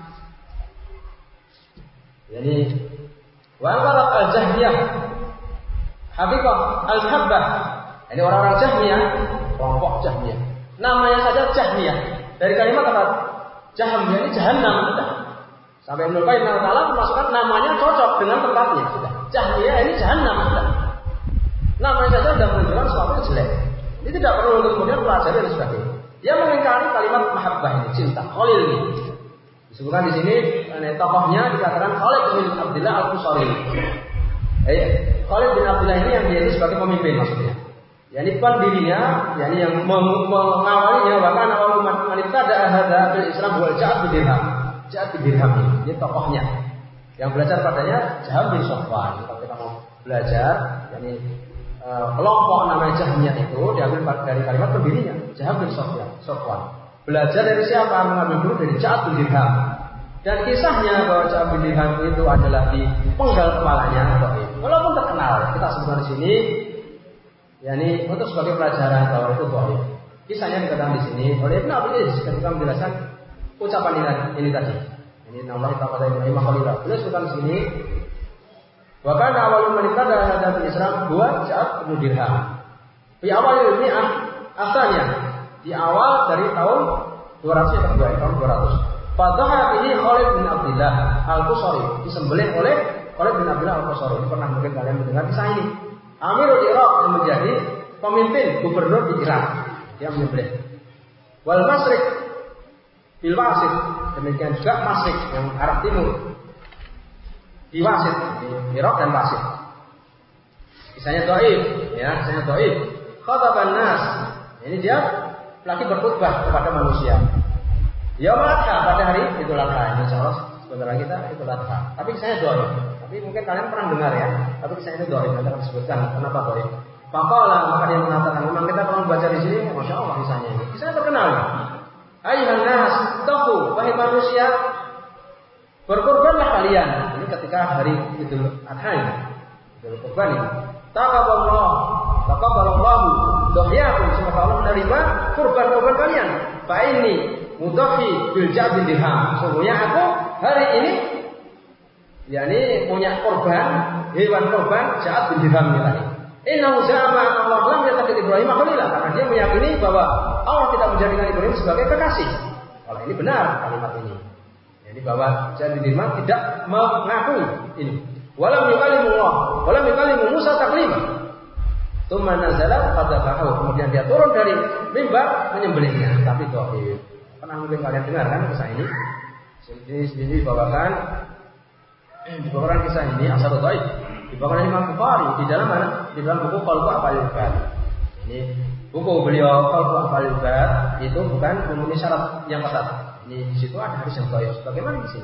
Jadi waqarat al-Jahmiyah Habibah al-Habbah. Ini orang-orang Jahmiyah, kelompok Jahmiyah. Namanya saja Jahmiyah. Dari kalimat apa? Jaham, ini Jahannam sudah. Sampai Ibnu Qayyim Al-Ta'ala memasukkan namanya cocok dengan tempatnya sudah. Jahmiyah ini Jahannam sudah. Namanya saja sudah menunjukkan sesuatu yang jelek. Ini tidak perlu untuk kemudian pelajari dan sebagainya. Dia mengingkari kalimat mahabbah ini, cinta, Khalil ini. Disebutkan di sini tokohnya dikatakan Khalid bin Abdullah Al-Qusari. Khalid bin Abdullah ini yang dia itu sebagai pemimpin maksudnya. Yani pendirinya, yani yang mengawalinya bahkan awal wanita ada hadza fil Islam wal Ja'ad bin Dirham. Ja'ad bin Dirham ini tokohnya. Yang belajar padanya Jaham bin Safwan. Kalau kita mau belajar, yani kelompok namanya Jahmiyah itu diambil dari kalimat pendirinya Jaham bin Safwan. Belajar dari siapa? Mengambil dulu dari Ja'ad bin Dirham. Dan kisahnya bahwa Ja'ad bin Dirham itu adalah di penggal kepalanya. Walaupun terkenal, kita sebutkan di sini. Yani untuk sebagai pelajaran bahwa itu dhaif. Kisahnya dikatakan di sini oleh Ibnu Abi Is ketika menjelaskan ucapan ini tadi. Ini namanya kata Ibrahim Khalilullah. Beliau sebutkan di sini bahwa awal menikah dalam Islam dua Ja'ad bin Dirham. Di awal ini asalnya di awal dari tahun 200 yang kedua, tahun 200. Fadhaha ini Khalid bin Abdullah Al-Qusari disembelih oleh Khalid bin Abdullah Al-Qusari. Ini pernah mungkin kalian mendengar kisah ini. Amirul Irak yang menjadi pemimpin gubernur di Irak, dia menyembelih. Wal Masrik bil Wasit, demikian juga Masrik yang Arab Timur di Wasit, di Irak dan Wasit. Kisahnya dhaif, ya, kisahnya dhaif. Khataban nas, ini dia lagi berkhutbah kepada manusia. Yaumul Adha pada hari Idul Adha, insyaallah sebentar lagi kita Idul Adha. Tapi kisahnya dhaif. Tapi mungkin kalian pernah dengar ya, tapi kisah itu dhaif, nanti akan disebutkan kenapa dhaif. Faqala, maka dia mengatakan, memang kita pernah baca di sini, masya Allah kisahnya ini. Kisahnya terkenal. Ayuhan nas, tahu, wahai manusia, berkorbanlah kalian. Ini ketika hari Idul Adha ini, Idul Kurban ini. Taqabbalallahu dhahiyakum, semoga Allah menerima kurban-kurban kalian. Fa ini mudhahi bil Ja'ad bin Dirham. Sesungguhnya aku hari ini yakni punya korban, hewan korban Ja'ad bin Dirham ini tadi. Innahu za'ama Allah lam yattakhidh Ibrahim khalila, karena dia meyakini bahwa Allah tidak menjadikan Ibrahim sebagai kekasih. Kalau ini benar kalimat ini. Jadi bahwa Ja'ad bin Dirham tidak mengakui ini. Walam yukallimu Musa taklima. Tsumma nazala fadhabahu. Kemudian dia turun dari mimbar menyembelihnya, tapi dhaif. Pernah mungkin kalian dengar kan kisah ini? Sini dibawakan kisah ini asal dhaif dibawakan Imam Bukhari di dalam mana? Di dalam buku Khalqul Af'al. Ini buku beliau Khalqul Af'al itu bukan memenuhi syarat yang ketat. Ini di situ ada hadis yang dhaif. Bagaimana di sini?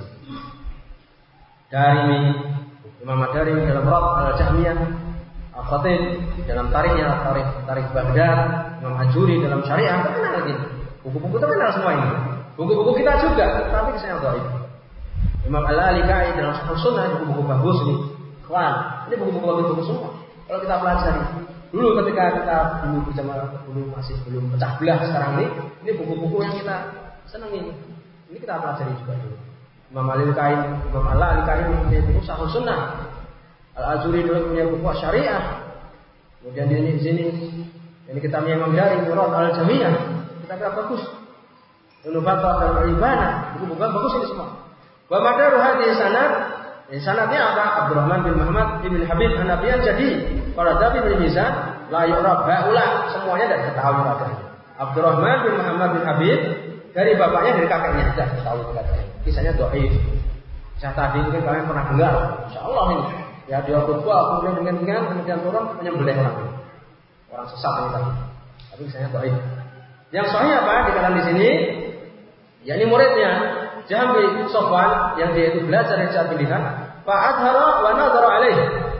Dari Imam Madari dalam Rad al-Jahmiyah, Al-Khatib dalam tarikh Baghdad, Imam Ajuri dalam Syariah, terkenal lagi. Buku-buku terkenal semua ini. Buku-buku kita juga, tapi kisahnya dhaif. Imam Al-Alikai dalam Sahih Sunnah, buku-buku bagus ini. Kawan, ini buku-buku bagus semua. Kalau kita pelajari dulu ketika kita dulu masih belum pecah belah sekarang ini buku-buku yang kita senangi. Ini kita pelajari juga dulu. Imam Al-Alikai punya buku Sahih Sunnah. Al-Ajuri dulu punya buku Syariah. Kemudian di sini ini kita Imam dari Murad Al-Jamiyah. Kita bagus. Nubatah dan Al-Ibana, buku-buku bagus ini semua. Wa madaru hadis sanadnya apa? Abdurrahman bin Muhammad bin Habib Hanafiyan jadi para Dabi bin Mizan la yu'rab haula, semuanya tidak ketahui padanya. Abdurrahman bin Muhammad bin Habib dari bapaknya dari kakeknya tidak ketahui padanya. Kisahnya dhaif. Saya tadi mungkin kalian pernah dengar, insya Allah ini. Ya dia khutbah, kemudian turun menyembelih orang sesat ini tadi. Tapi misalnya baik. Yang sahih apa? Dikatakan di sini, yakni muridnya Jahm bin Safwan yang dia itu belajar dari cara pilihan, fa'adhara wa nadhara alaih.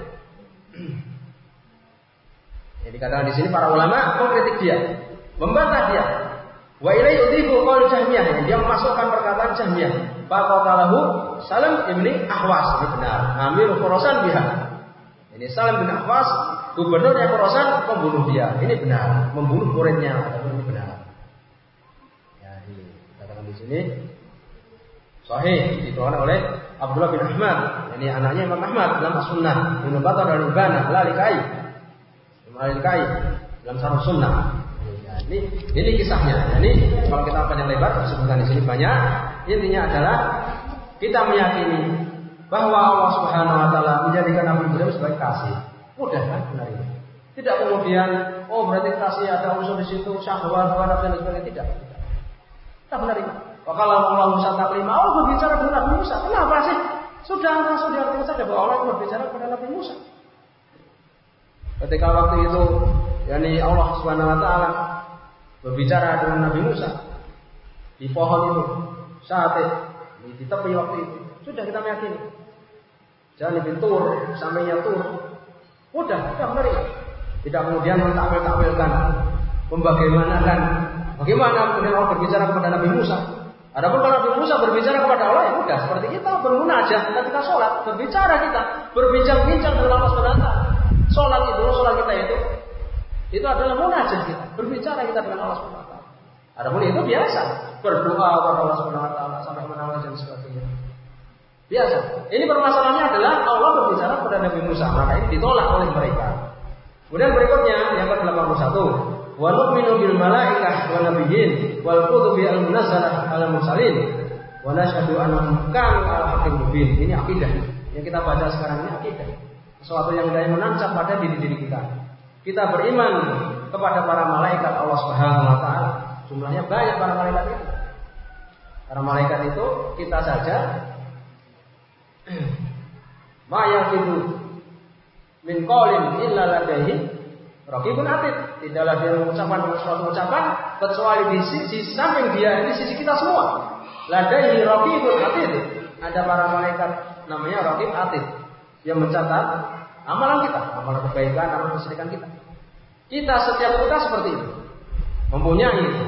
Yang dikatakan di sini para ulama mengkritik dia, membantah dia. Wa ilaihi udhibu qaul Jahmiyah, dia memasukkan perkataan Jahmiyah. Faqatalahu Salam ibni Ahwas, ini benar. Amir Khurasan biha. Ini Salam bin Ahwas, gubernurnya Khurasan, membunuh dia. Ini benar, membunuh muridnya, tapi ini benar. Ya, ini dikatakan di sini sahih dikeluarkan oleh Abdullah bin Ahmad, ini anaknya Imam Ahmad dalam As-Sunnah, Ibnu Battah dan Ibana, Lalikai, dalam Syarh Sunnah. Ini kisahnya. Jadi kalau kita panjang lebar disebutkan di sini banyak. Intinya adalah kita meyakini bahwa Allah Subhanahu Wa Taala menjadikan Nabi Ibrahim sebagai kasih. Mudah kan benar ini. Tidak kemudian berarti kasih ada unsur di situ syahwat, nafsu dan sebagainya. Tidak. Kita benar ini. Kalau Allah Musa taklima, Allah berbicara dengan Nabi Musa. Kenapa sih? Sudah langsung diartikan saja bahwa Allah itu berbicara kepada Nabi Musa. Ketika waktu itu, yakni Allah Subhanahu Wa Taala berbicara dengan Nabi Musa di pohon itu, saat di tepi waktu itu, sudah kita meyakini. Jangan lebih tur, sampainya tur. Udah benar ya. Tidak kemudian mentakwil-takwilkan, membagaimanakan bagaimana kemudian Allah berbicara kepada Nabi Musa. Adapun kalau Nabi Musa berbicara kepada Allah, ya udah seperti kita bermunajat ketika sholat, berbicara kita, berbincang-bincang dengan Allah Subhanahu Wa Taala. Sholat kita itu adalah munajat kita, berbicara kita dengan Allah Subhanahu Wa Taala. Adapun itu biasa, berdoa kepada Allah Subhanahu Wa Taala sampai menangis dan sebagainya. Biasa. Ini permasalahannya adalah Allah berbicara kepada Nabi Musa, maka ini ditolak oleh mereka. Kemudian berikutnya yang ke-81, wa nu'minu bil malaikah wal nabiyyin wal kutubi al munazzalah ala mursalin wa nashhadu annahum kanu ala haqqin mubin. Ini akidah. Yang kita baca sekarang ini akidah. Sesuatu yang daya menancap pada diri kita. Kita beriman kepada para malaikat Allah Subhanahu Wa Taala. Jumlahnya banyak para malaikat itu. Para malaikat itu kita saja ma yaqidu min qaulin illa ladaihi raqibun atid. Tidaklah dia mengucapkan suatu ucapan kecuali di sisi samping dia, di sisi kita semua. Ladaihi raqibun atid. Ada para malaikat namanya raqib atid yang mencatat amalan kita, amalan kebaikan, amalan kesyirikan kita. Setiap kita seperti itu, mempunyai itu.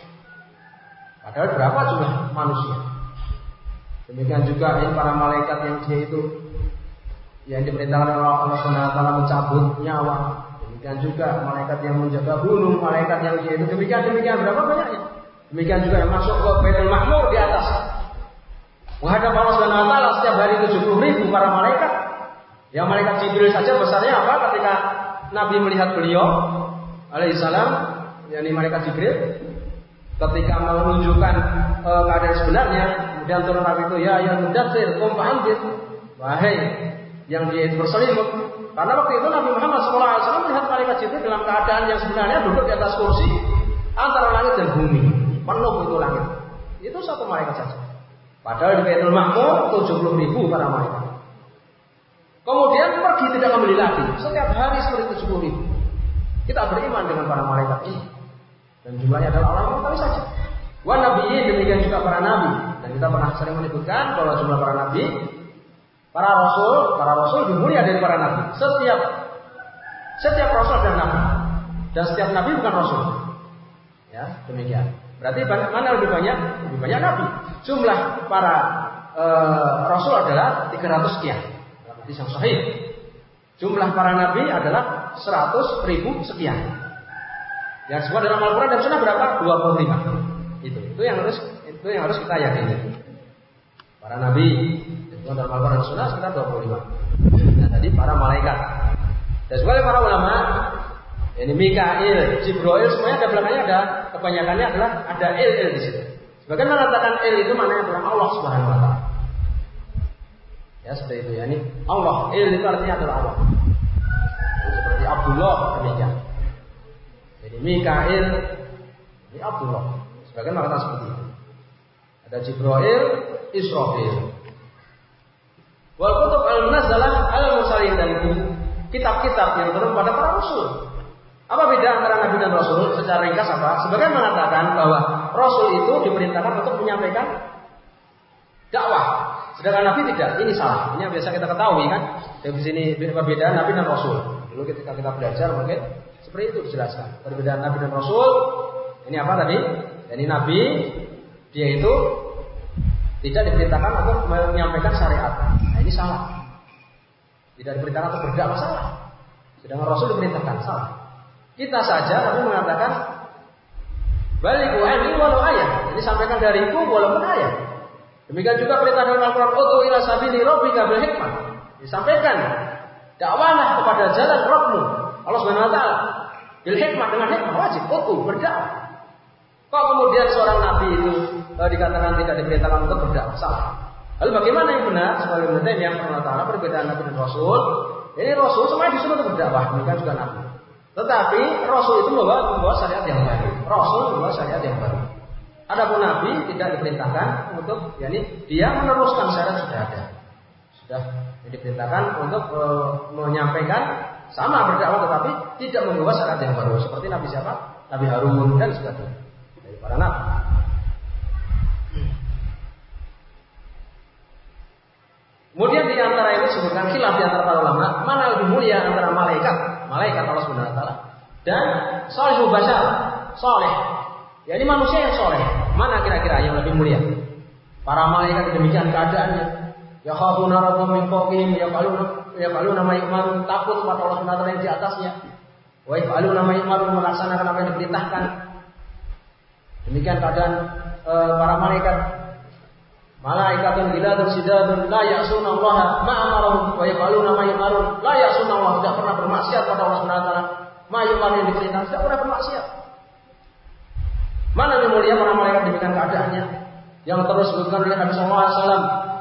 Padahal berapa jumlah manusia? Demikian juga ini para malaikat yang dia itu yang diperintahkan oleh Allah Subhanahu Wa Taala mencabut nyawa. Demikian juga malaikat yang menjaga gunung, malaikat yang dia itu demikian berapa banyaknya? Demikian juga yang masuk ke Baitul Ma'mur di atas. Menghadap Allah Subhanahu Wa Taala setiap hari 70.000 para malaikat. Yang malaikat Jibril saja besarnya apa? Ketika Nabi melihat beliau alaihissalam, yakni malaikat Jibril, ketika menunjukkan keadaan sebenarnya, kemudian turun Nabi itu, ya mudaththir qum fa'anzir, wahai yang dia berselimut. Karena waktu itu Nabi Muhammad SAW melihat malaikat Jibril dalam keadaan yang sebenarnya duduk di atas kursi antara langit dan bumi, penuh itu langit. Itu satu malaikat saja. Padahal di Baitul Ma'mur 70.000 para malaikat. Kemudian pergi tidak kembali lagi. Setiap hari seperti 70.000. Kita beriman dengan para malaikat ini. Dan jumlahnya adalah orang yang tahu saja. Wa nabiyyin, demikian juga para nabi. Dan kita pernah sering menyebutkan bahwa jumlah para nabi, para rasul lebih mulia dari para nabi. Setiap rasul adalah nabi. Dan setiap nabi bukan rasul. Ya, demikian. Berarti mana lebih banyak? Lebih banyak nabi. Jumlah para rasul adalah 300 sekian. Hadis yang sahih. Jumlah para nabi adalah 100.000 sekian. Yang semua dalam Al-Quran dan Sunnah berapa? 25. Itu yang harus kita yakini. Para nabi itu dalam Al-Quran dan Sunnah sekitar 25. Nah, tadi para malaikat. Dan juga para ulama, ini Mikail, Jibril, semuanya ada belakangnya ada, kebanyakannya adalah ada il di situ. Sebagian mengatakan il itu maknanya adalah Allah Subhanahu Wa Taala. Ya seperti itu ya, ini Allah, il itu artinya adalah Allah. Seperti Abdullah demikian. Jadi Mikail, ini Abdullah. Sebagian mengatakan seperti itu. Ada Jibril, Israfil. Wal kutub al-munazzalah al-mursalin, dan kitab-kitab yang turun pada para rasul. Apa beda antara nabi dan rasul? Secara ringkas apa? Sebagian mengatakan bahwa rasul itu diperintahkan untuk menyampaikan dakwah, sedangkan nabi tidak. Ini salah. Ini yang biasa kita ketahui kan. Dari sini perbedaan nabi dan rasul. Dulu ketika kita belajar mungkin seperti itu dijelaskan. Perbedaan nabi dan rasul. Ini apa tadi? Ini nabi, dia itu tidak diperintahkan untuk menyampaikan syariat. Nah, ini salah. Tidak diperintahkan untuk berdakwah, salah. Sedangkan rasul diperintahkan, salah. Kita saja tapi mengatakan balighu anni walau ayat. Ini sampaikan dariku walaupun ayat. Demikian juga perintah dalam Al-Qur'an, "Ud'u ila sabili rabbika bil hikmah." Disampaikan dakwahlah kepada jalan Rabbmu, Allah Subhanahu wa taala. Bil hikmah, dengan hikmah, wajib berdakwah. Kok kemudian seorang nabi itu dikatakan tidak diperintahkan untuk berdakwah? Salah. Lalu bagaimana yang benar? Sebagai menurut yang taala perbedaan nabi dan rasul. Ini rasul semuanya disuruh untuk berdakwah, demikian juga nabi. Tetapi rasul itu membawa syariat yang baru. Rasul membawa syariat yang baru. Adapun nabi tidak diperintahkan untuk, yakni dia meneruskan syariat sudah ada. Sudah diperintahkan untuk menyampaikan sama berdakwah, tetapi tidak membawa syariat yang baru. Seperti Nabi siapa? Nabi Harun dan sebagainya dari para nabi. Kemudian di antara itu disebutkan khilaf di antara para ulama, mana lebih mulia antara malaikat Allah Subhanahu wa taala dan salihul bashar, saleh. Ya, ini manusia yang soleh. Mana kira-kira yang lebih mulia? Para malaikat demikian keadaannya. Ya khafuna rabbahum min fawqihim, yaquluna ma yu'marun, takut kepada Allah Subhanahu wa taala yang di atasnya. Wa yaquluna ma yu'marun, melaksanakan apa yang diperintahkan. Demikian keadaan para malaikat. Malaikatun giladun sidadun la ya'suna Allah ma amarahum wa yaquluna ma yu'marun, la ya'suna Allah, tidak pernah bermaksiat pada Allah Subhanahu wa taala. Ma yu'marun, yang diperintahkan tidak pernah bermaksiat. Mana yang mulia para malaikat demikian keadaannya? Yang terus disebutkan oleh Nabi sallallahu alaihi wasallam.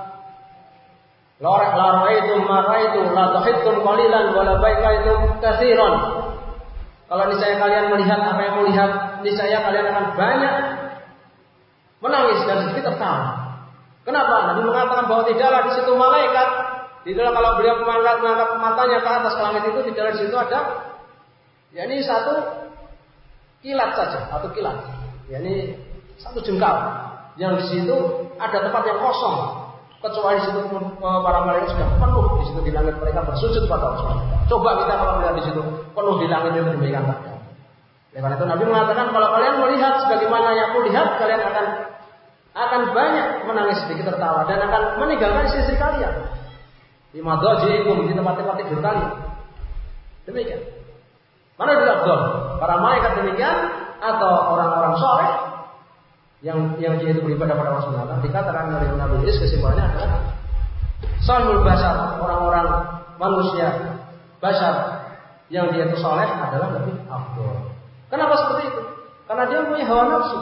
La ra'aitum ma ra'aitu la tahittum qalilan wa la baikaitum katsiran. Kalau niscaya kalian melihat apa yang melihat, niscaya kalian akan banyak menangis dan sedikit tertawa. Kenapa? Nabi mengatakan bahwa tidaklah di situ malaikat, tidaklah kalau beliau mengangkat matanya ke atas ke langit itu, tidaklah di situ ada, yakni satu kilat saja, satu kilat, yakni satu jengkal, yang di situ ada tempat yang kosong, kecuali di situ para malaikat sudah penuh di situ di langit, mereka bersujud pada Allah. Coba kita kalau melihat di situ penuh di langit itu demikian keadaan. Karena itu Nabi mengatakan kalau kalian melihat sebagaimana yang aku lihat, kalian akan banyak menangis sedikit tertawa dan akan meninggalkan istri kalian di madaji'ikum, di tempat-tempat tidur kalian. Demikian. Mana lebih afdal? Para malaikat demikian atau orang-orang soleh yang dia itu beribadah pada Allah Subhanahu wa taala? Dikatakan oleh Nabi Is, kesimpulannya adalah salihul bashar, orang-orang manusia bashar yang dia itu soleh adalah lebih afdal. Kenapa seperti itu? Karena dia punya hawa nafsu.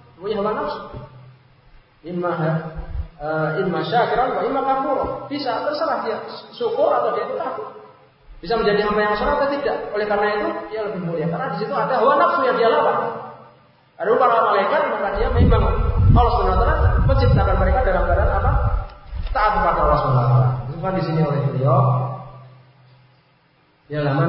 Imma syakiran wa imma kafur. Bisa terserah dia syukur atau dia itu kafir. Bisa menjadi hamba yang saleh atau tidak. Oleh karena itu dia lebih mulia karena di situ ada hawa nafsu yang dia lawan. Ada para malaikat, maka dia memang Allah Subhanahu wa taala menciptakan mereka dalam keadaan apa? Taat kepada Allah Subhanahu wa taala. Disebutkan di sini oleh beliau di halaman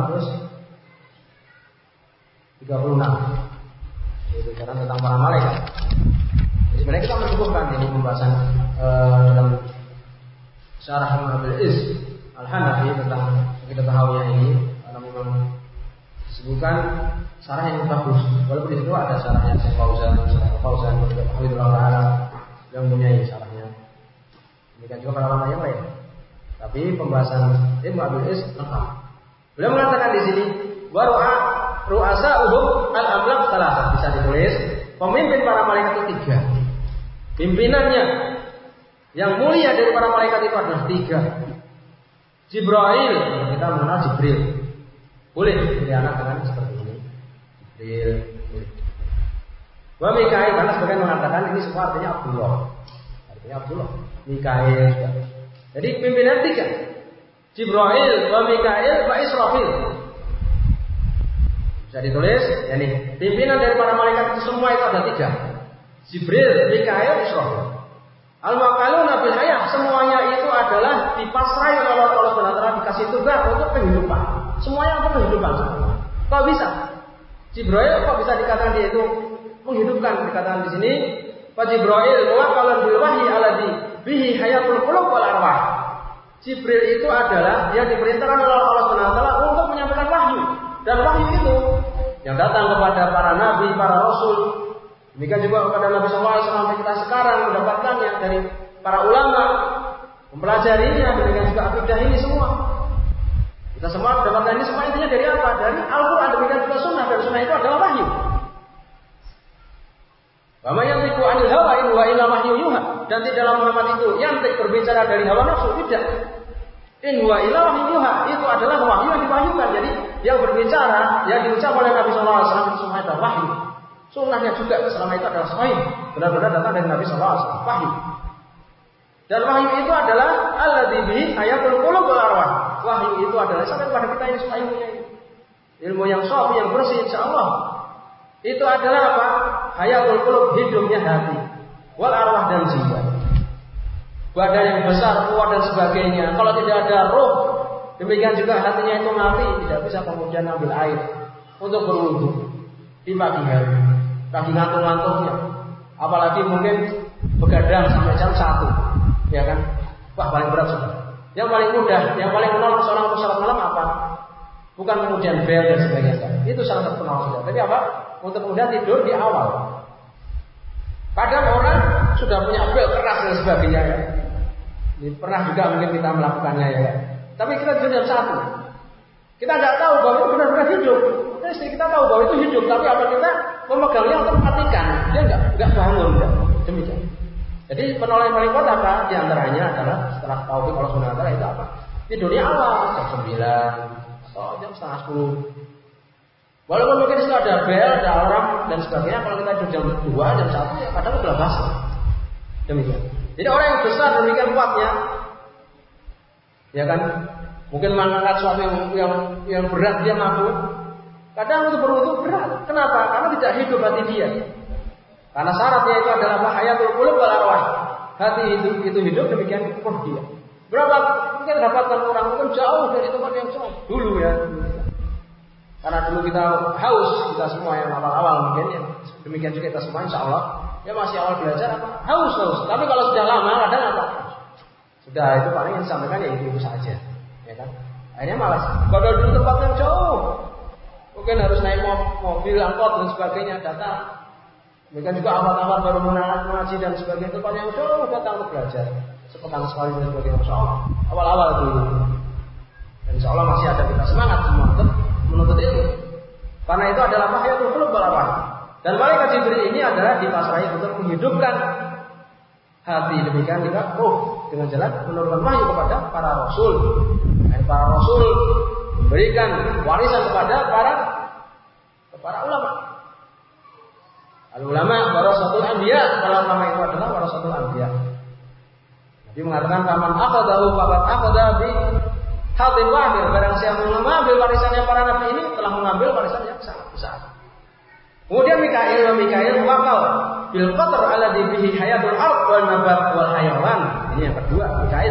436. Itu karena tentang para malaikat. Sebenarnya kita menyebutkan ini pembahasan dalam syarah Muhammad Is Al-Hanafi tentang kita tahu ini, karena memang disebutkan syarah yang bagus. Walaupun di situ ada syarahnya Syekh Fauzan Hafizahullah Taala yang punya syarahnya. Demikian juga para ulama yang lain. Tapi pembahasan Ibnu Abil Is lengkap. Beliau mengatakan di sini waru'a ru'asa'uhum al-amlak salah, bisa ditulis pemimpin para malaikat itu 3. Pimpinannya yang mulia dari para malaikat itu adalah 3. Jibril, kita mengenal Jibril. Boleh jadi anak dengan seperti ini. Jibril, boleh. Wa Mikail, karena sebagian mengatakan ini semua artinya Abdullah. Artinya Abdullah. Mikail. Jadi pimpinan 3. Jibril, wa Mikail, wa Israfil. Bisa ditulis, yakni pimpinan dari para malaikat itu semua itu ada 3. Jibril, Mikail, Israfil. Al-makaluna bil hayah, semuanya itu adalah dipasrai oleh Allah Subhanahu wa taala, dikasih tugas untuk kehidupan. Semuanya untuk kehidupan. Kok bisa? Jibril kok bisa dikatakan dia itu menghidupkan? Dikatakan di sini, Pak Jibril muwakkalun bil wahyi alladzi bihi hayatul qulub wal arwah. Jibril itu adalah dia diperintahkan oleh Allah Subhanahu wa taala untuk menyampaikan wahyu. Dan wahyu itu yang datang kepada para nabi, para rasul, demikian juga kepada Nabi sallallahu alaihi wasallam sampai kita sekarang mendapatkannya dari para ulama, mempelajarinya, demikian juga akidah ini semua. Kita semua mendapatkan ini semua intinya dari apa? Dari Al-Qur'an, demikian juga sunnah, dan sunnah itu adalah wahyu. Wa may yantiqu 'anil hawa in huwa illa wahyu yuha. Dan tidaklah Muhammad itu yantik berbicara dari hawa nafsu, tidak. In huwa illa wahyu yuha, itu adalah wahyu yang diwahyukan. Jadi yang berbicara, yang diucapkan oleh Nabi sallallahu alaihi wasallam semua adalah wahyu. Sunnahnya juga selama itu adalah sahih, benar-benar datang dari Nabi sallallahu alaihi wasallam, wahyu. Dan wahyu itu adalah alladzi bihi hayatul qulub wal arwah. Wahyu itu adalah sampai kepada kita ini semua ilmunya ini. Ilmu yang shafi, yang bersih insyaallah. Itu adalah apa? Hayatul qulub, hidupnya hati. Wal arwah, dan jiwa. Badan yang besar, kuat dan sebagainya. Kalau tidak ada roh, demikian juga hatinya itu mati, tidak bisa kemudian ambil air untuk berwudu di pagi hari. Lagi ngantuk-ngantuknya. Apalagi mungkin begadang sampai jam 1. Ya kan? Wah, paling berat sudah. Yang paling mudah, yang paling menolong seorang untuk salat malam apa? Bukan kemudian bel dan sebagainya. Itu salah satu penolong saja. Tapi apa? Untuk kemudian tidur di awal. Kadang orang sudah punya bel keras dan sebagainya ya. Ini pernah juga mungkin kita melakukannya ya. Tapi kita tidur jam 1. Kita nggak tahu bahwa itu benar-benar hidup. Istri kita tahu bahwa itu hidup, tapi apa kita memegangnya untuk mematikan? Dia nggak bangun, demikian. Jadi penolong yang paling kuat apa? Di antaranya adalah setelah taufik Allah Subhanahu wa taala itu apa? Tidurnya awal jam 9 atau jam setengah 10. Walaupun mungkin itu ada bel, ada alarm dan sebagainya, kalau kita tidur jam 2, jam 1 ya kadang udah basah. Demikian. Jadi orang yang besar demikian kuatnya, ya kan? Mungkin mengangkat suatu yang berat dia mampu. Kadang untuk berwudu berat. Kenapa? Karena tidak hidup hati dia. Karena syaratnya itu adalah hayatul qulub wal arwah. Hati itu hidup, demikian pun dia. Berapa mungkin dapatkan orang mungkin jauh dari tempat yang jauh dulu ya. Karena dulu kita haus, kita semua yang awal-awal mungkin ya. Demikian juga kita semua insyaallah ya masih awal belajar apa? Haus. Tapi kalau sudah lama kadang apa? Sudah itu paling yang disampaikan ya itu saja, ya kan? Akhirnya malas. Padahal dulu tempat yang jauh. Mungkin harus naik mobil, angkot dan sebagainya datang. Mereka juga awal-awal baru mengaji dan sebagainya itu yang jauh datang untuk belajar. Sepekan sekali dan sebagainya. Insyaallah awal-awal dulu. Dan insyaallah masih ada kita semangat semua untuk menuntut ilmu. Karena itu adalah hayatul qulub wal arwah. Dan malaikat Jibril ini adalah dipasrai untuk menghidupkan hati, demikian juga roh dengan jalan menurunkan wahyu kepada para rasul. Dan para rasul memberikan warisan kepada para ulama. Al-ulama warasatul anbiya, para ulama itu adalah warasatul anbiya. Nabi mengatakan faman akhadahu faqad akhadha bi hadin wahid. Barang siapa mengambil warisannya para nabi ini telah mengambil warisan yang sangat besar. Kemudian Mikail wakal bil qadar alladzi bihi hayatul ard wal nabat wal hayawan. Ini yang kedua, Mikail.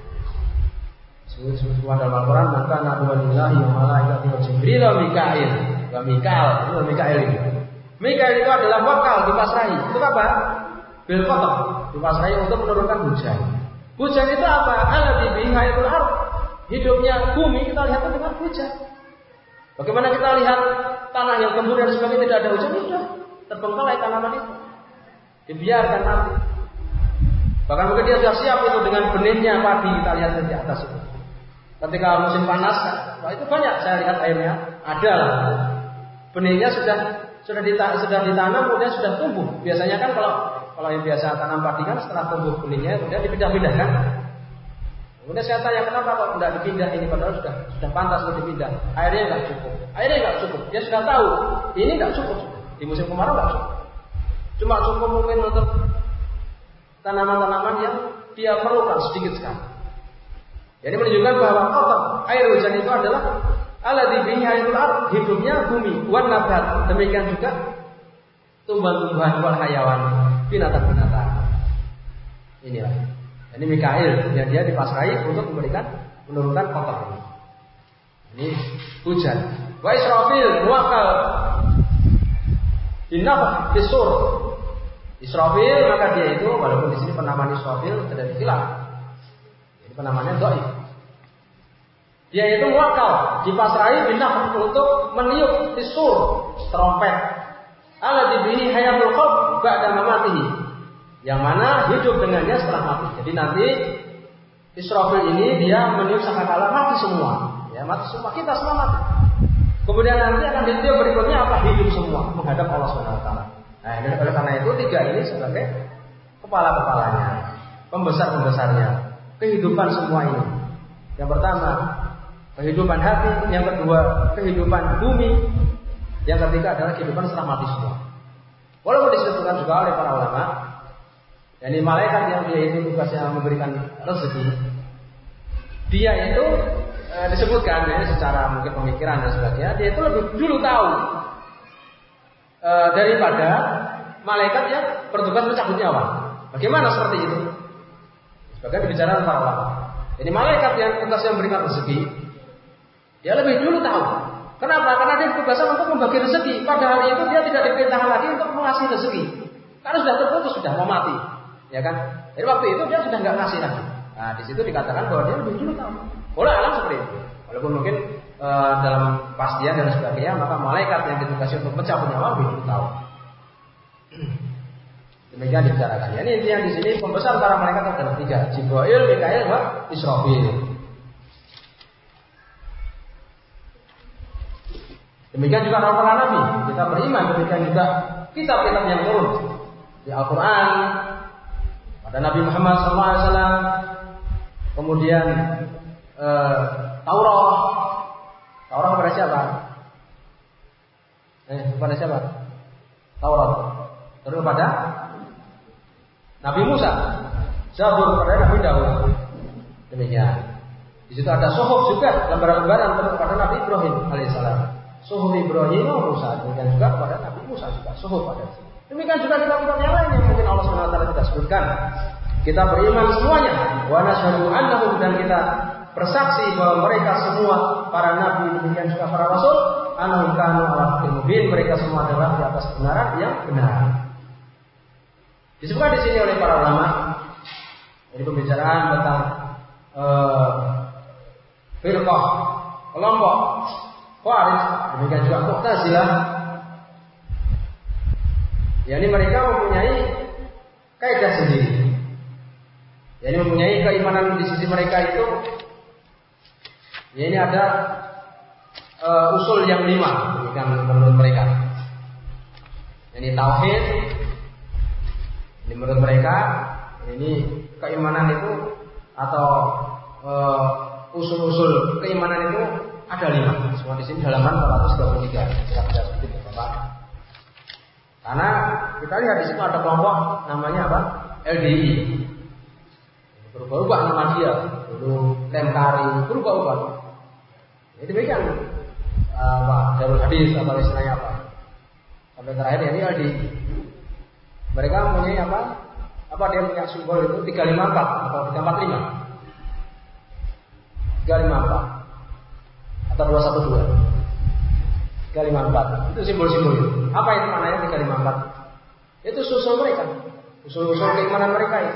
Sebut dalam Al-Quran maka nabiullahi wa malaikati wa Jibril wa Mikail. Wa Mikail ini. Mikail itu adalah wakal dipasrahi. Itu apa? Bil qadar, dipasrahi untuk menurunkan hujan. Hujan itu apa? Alladzi bihi hayatul ard. Hidupnya bumi kita lihat dengan hujan. Bagaimana kita lihat tanah yang gembur dan sebagainya tidak ada hujan, sudah terbengkalai tanaman itu, dibiarkan mati. Bahkan mungkin dia sudah siap itu dengan benihnya padi kita lihat di atas itu. Ketika musim panas, wah itu banyak saya lihat airnya ada lah. Benihnya sudah ditanam, kemudian sudah tumbuh. Biasanya kan kalau yang biasa tanam padi kan setelah tumbuh benihnya kemudian dipindah-pindahkan. Kemudian saya tanya kenapa kok tidak dipindah ini padahal sudah pantas untuk dipindah. Airnya nggak cukup. Dia sudah tahu ini nggak cukup. Di musim kemarau nggak cukup. Cuma cukup mungkin untuk tanaman-tanaman yang dia perlukan sedikit sekali. Jadi menunjukkan bahwa air hujan itu adalah alladzi bihi hayatul ard, hidupnya bumi, wan nabat. Demikian juga tumbuhan-tumbuhan wal hayawan, binatang-binatang. Inilah. Ini Mikail yang dia dipasrai untuk menurunkan kotor ini. Ini hujan. Wa Israfil muwakkal binafkh fisur. Israfil maka dia itu walaupun di sini penamaan Israfil tidak khilaf. Ini penamaannya dhaif. Dia itu muwakkal dipasrai binafkh untuk meniup fisur trompet. Alladzi bihi hayatul qalb ba'da mamatihi. Yang mana hidup dengannya setelah mati. Jadi nanti Israfil ini dia meniup sangkakala mati semua. Ya, mati semua, kita semua mati. Kemudian nanti akan ditiup berikutnya apa? Hidup semua menghadap Allah Subhanahu wa taala. Nah, oleh karena itu tiga ini sebagai kepala-kepalanya, pembesar-pembesarnya, kehidupan semua ini. Yang pertama, kehidupan hati, yang kedua, kehidupan bumi, yang ketiga adalah kehidupan setelah mati semua. Walaupun disebutkan juga oleh para ulama, yakni malaikat yang dia itu tugasnya memberikan rezeki, dia itu disebutkan ya, secara mungkin pemikiran dan sebagainya, dia itu lebih dulu tahu daripada malaikat yang bertugas mencabut nyawa. Bagaimana seperti itu? Sebagai pembicaraan para ulama. Jadi malaikat yang tugasnya memberikan rezeki, dia lebih dulu tahu. Kenapa? Karena dia tugasnya untuk membagi rezeki. Pada hari itu dia tidak diperintahkan lagi untuk mengasih rezeki, karena sudah terputus, sudah mau mati. Ya kan? Jadi waktu itu dia sudah nggak ngasih lagi. Nah, di situ dikatakan bahwa dia lebih dulu tahu. Boleh alam seperti itu. Walaupun mungkin dalam pastian dan sebagainya, maka malaikat yang ditugasi untuk mencabut nyawa lebih dulu tahu. Demikian dibicarakan. Ya, ini intinya di sini pembesar para malaikat adalah tiga: Jibril, Mikail, dan Israfil. Demikian juga para nabi. Kita beriman demikian juga kitab-kitab yang turun di Al-Quran. Ada Nabi Muhammad SAW, kemudian Taurat kepada siapa? Kepada siapa? Taurat. Terus kepada Nabi Musa. Zabur kepada Nabi Daud. Demikian. Di situ ada Suhuf juga, lembaran-lembaran terus kepada Nabi Ibrahim alaihissalam. Suhuf Ibrahim Musa. Demikian juga kepada Nabi Musa juga. Suhuf ada di sini. Demikian juga kitab-kitab yang lain yang mungkin Allah Subhanahu wa taala tidak sebutkan. Kita beriman semuanya. Wa nasyhadu annahum, dan kita bersaksi bahwa mereka semua para nabi, demikian juga para rasul, annahum kanu ala haqqin mubin, mereka semua adalah di atas kebenaran yang benar. Disebutkan di sini oleh para ulama. Ini pembicaraan tentang firqah, kelompok Khawarij, demikian juga Mu'tazilah. Yani mereka mempunyai kaidah sendiri. Yani mempunyai keimanan di sisi mereka itu. Ya, ini ada usul yang 5 demikian menurut mereka. Yani tauhid. Ini menurut mereka ini keimanan itu atau usul-usul keimanan itu ada 5. Semua di sini halaman 423. Kita baca sedikit ya, Bapak. Karena kita lihat di situ ada kelompok namanya apa? LDI. Berubah-ubah nama dia. Dulu Lemkari, berubah-ubah. Jadi demikian Darul Hadis atau istilahnya apa? Sampai terakhir ini LDI. Mereka mempunyai apa? Apa dia punya simbol itu 354 atau 345? 354 atau 212. 354 itu simbol-simbol itu. Apa itu maknanya 354? Itu usul mereka, usul-usul keimanan mereka itu.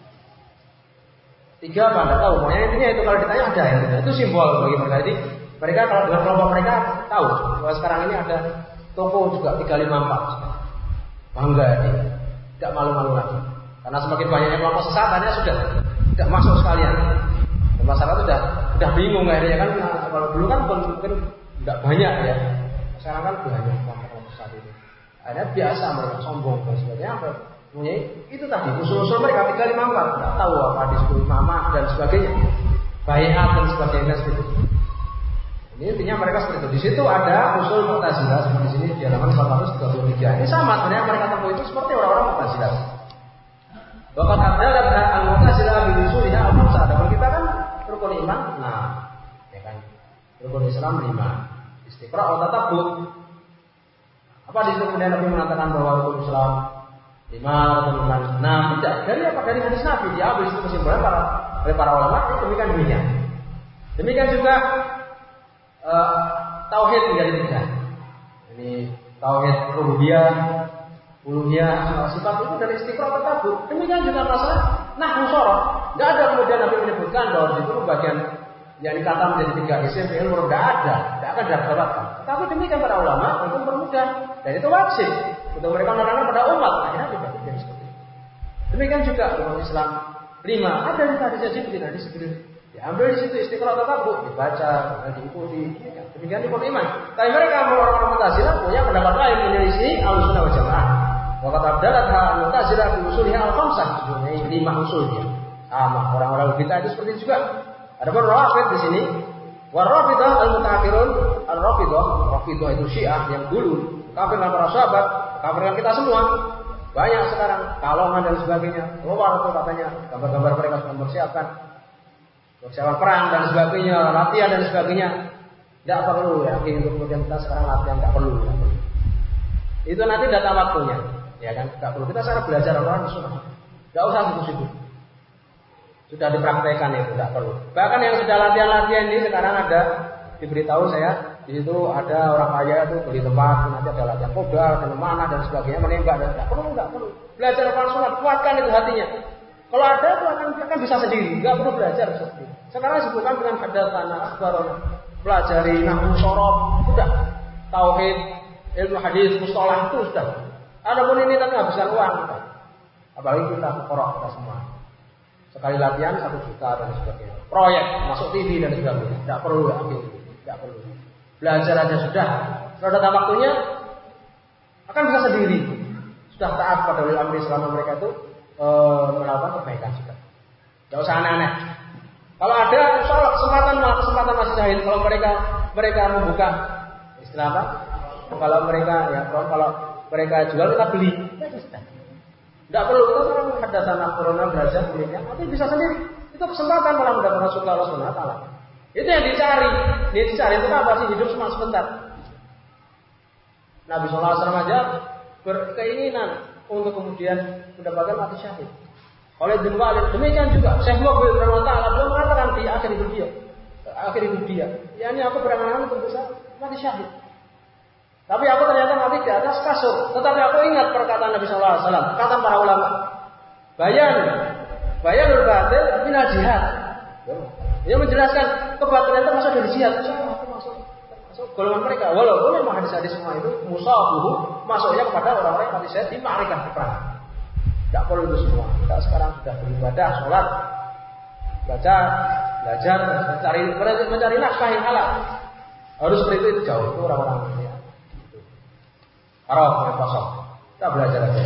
3 apa? Tidak tahu. Makanya intinya itu kalau ditanya ada ya. Itu simbol bagi mereka. Jadi mereka kalau dengan kelompok mereka tahu bahwa sekarang ini ada toko juga 354. Bangga dia, tidak malu-malu lagi. Karena semakin banyaknya kelompok sesatannya sudah tidak masuk sekalian. Dan masyarakat sudah bingung akhirnya kan. Kalau dulu kan mungkin tidak banyak ya. Sekarang kan banyak kelompok saat ini. Akhirnya biasa mereka sombong dan sebagainya. Punya itu tadi usul-usul mereka 354. Tidak tahu apa disebut mama dan sebagainya, baiat dan sebagainya seperti itu. Ini intinya mereka seperti itu. Di situ ada usul Mu'tazilah seperti di sini di halaman 433. Ini sama sebenarnya mereka tempuh itu seperti orang-orang Mu'tazilah. Bahkan ada al-Mu'tazilah bi usuliha al-khamsah. Dan kita kan rukun iman, nah, ya kan. Rukun Islam 5. Istiqra' wa tatabbut. Apa di situ kemudian Nabi mengatakan bahwa rukun Islam 5 atau 6. Tidak. Dari apa? Dari hadis Nabi. Diambil itu kesimpulan oleh para ulama. Demikian. Demikian juga tauhid menjadi 3. Ini tauhid rububiyah, uluhiyah, sifat itu dari istiqra ke tabu. Demikian juga masalah nahwu shorof. Tidak ada kemudian Nabi menyebutkan bahwa itu bagian yang dikata menjadi 3 isim fi'il murad. Tidak ada. Tidak akan didapatkan. Tapi demikian para ulama untuk bermudah. Dan itu wajib untuk mereka menerangkan pada umat. Akhirnya tidak seperti itu. Demikian juga umat Islam 5. Ada yang tadi jadi begini sebelum diambil di situ istiqra ke tabu, dibaca, dan diikuti. Demikian di iman. Tapi mereka orang-orang Mu'tazilah punya pendapat lain menyelisih Ahlussunnah wal Jamaah. Wa qad abdalatha Mu'tazilah bi usulha al-khamsah, sebenarnya 5 usulnya. Sama orang-orang bid'ah itu seperti itu juga. Adapun Rafidh di sini, wa Rafidah al-mutaakhirun, Rafidah itu Syiah yang dulu kafir dengan para sahabat, kafir dengan kita semua. Banyak sekarang kalongan dan sebagainya. Keluar itu katanya gambar-gambar mereka sedang persiapan perang dan sebagainya, latihan dan sebagainya. Tidak perlu ya, untuk kemudian kita sekarang latihan tidak perlu. Itu nanti datang waktunya, ya kan? Tidak perlu. Kita sekarang belajar orang sunnah. Tidak usah situ-situ. Sudah dipraktekkan itu, tidak perlu. Bahkan yang sudah latihan-latihan ini sekarang ada diberitahu saya di situ ada orang kaya itu beli tempat, nanti ada latihan kodal, dan memanah dan sebagainya, menembak dan tidak perlu. Belajar orang sunnah, kuatkan itu hatinya. Kalau ada itu akan bisa sendiri, nggak perlu belajar seperti itu. Sekarang disebutkan dengan hadatsana akhbarana. Pelajari nahwu shorof, sudah. Tauhid, ilmu hadis, mustalah itu sudah. Adapun ini tapi habiskan uang, sudah. Apalagi kita fuqara kita semua. Sekali latihan 1 juta dan sebagainya. Proyek masuk TV dan sebagainya. Tidak perlu tidak perlu. Belajar aja sudah. Kalau datang waktunya akan bisa sendiri. Sudah taat pada ulil amri selama mereka itu melakukan kebaikan sudah. Tidak usah aneh-aneh. Kalau ada soal kesempatan masih jahil. Kalau mereka membuka istilah apa? Kalau mereka jual kita beli. Tidak perlu kita sekarang hadasan corona belajar belinya. Nanti bisa sendiri. Itu kesempatan malah mendapatkan surga Allah Subhanahu wa taala. Itu yang dicari. Itu apa sih? Hidup cuma sebentar. Nabi sallallahu alaihi wasallam aja berkeinginan untuk kemudian mendapatkan mati syahid. Oleh bin Walid, demikian juga Syekh Muqbil radhiyallahu taala beliau mengatakan di akhir hidup dia, yakni aku berangan-angan untuk bisa mati syahid. Tapi aku ternyata mati di atas kasur. Tetapi aku ingat perkataan Nabi sallallahu alaihi wasallam, perkataan para ulama. Bayanul batil minal jihad. Dia menjelaskan kebatilan itu masuk dari jihad. Aku masuk golongan mereka. Walaupun memang hadis-hadis semua itu musawabuhu masuknya kepada orang-orang yang mati syahid di ma'rikah peperangan. Tidak perlu itu semua. Kita sekarang sudah beribadah, sholat, baca, belajar, mencari nafkah yang halal. Harus seperti itu jauh. Itu orang-orang ya. Arab yang kosong. Kita belajar aja.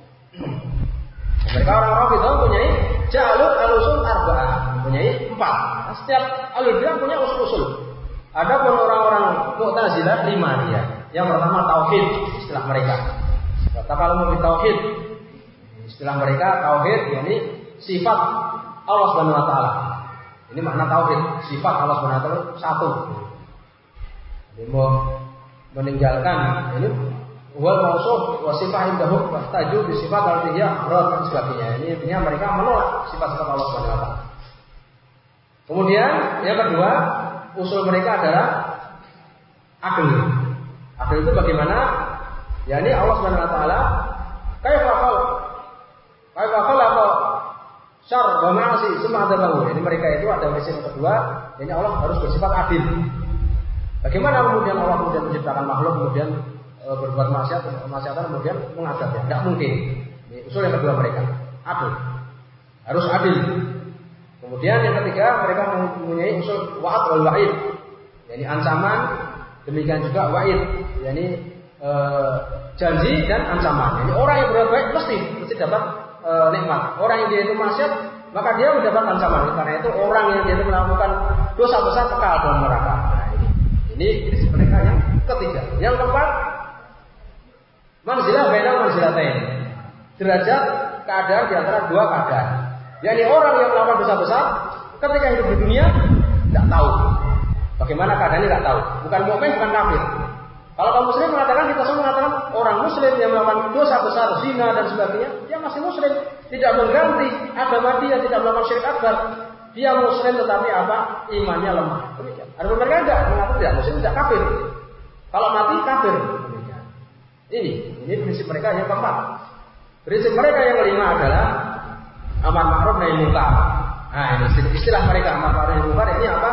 Mereka orang-orang itu mempunyai jalur al-usul arba'ah, mempunyai 4. Setiap alul bilang punya usul-usul. Adapun orang-orang Mu'tazilah 5 dia. Yang pertama tauhid, istilah mereka. Kalau mau tauhid, istilah mereka tauhid yakni sifat Allah Subhanahu wa taala. Ini makna tauhid, sifat Allah Subhanahu wa taala satu. Jadi mau meninggalkan ini wal mausuf wa sifat indahum fahtaju bi sifat al-tihya dan sebagainya. Ini intinya mereka menolak sifat-sifat Allah Subhanahu wa taala. Kemudian yang kedua, usul mereka adalah adil. Adil itu bagaimana? yakni Allah Subhanahu wa taala kaifa khalaqa syarr wa ma'asi summa adabahu. Jadi mereka itu ada prinsip kedua, yakni Allah harus bersifat adil. Bagaimana kemudian Allah menciptakan makhluk kemudian berbuat maksiat kemudian mengadabnya? Tidak mungkin. Ini usul yang kedua mereka, adil. Harus adil. Kemudian yang ketiga mereka mempunyai usul wa'ad wal wa'id. yakni ancaman, demikian juga wa'id, yakni janji dan ancaman. Jadi orang yang berbuat baik mesti dapat nikmat. Orang yang dia itu maksiat, maka dia mendapat ancaman. Karena itu orang yang dia itu melakukan dosa besar kekal dalam neraka. Nah, ini prinsip mereka yang ketiga. Yang keempat, manzilah bainal manzilatain. Derajat keadaan di antara dua keadaan. Jadi orang yang melakukan dosa besar ketika hidup di dunia tidak tahu bagaimana keadaannya, tidak tahu. Bukan mukmin, bukan kafir. Kalau kaum muslim mengatakan, kita semua mengatakan orang muslim yang melakukan dosa besar, zina dan sebagainya, dia masih muslim, tidak mengganti agama dia, tidak melakukan syirik akbar. Dia muslim tetapi apa? Imannya lemah. Demikian. Ada mereka enggak mengaku tidak muslim, tidak kafir. Kalau mati kafir. Demikian. Ini prinsip mereka yang keempat. Prinsip mereka yang kelima adalah amar ma'ruf nahi munkar. Nah, ini istilah mereka amar ma'ruf nahi munkar ini apa?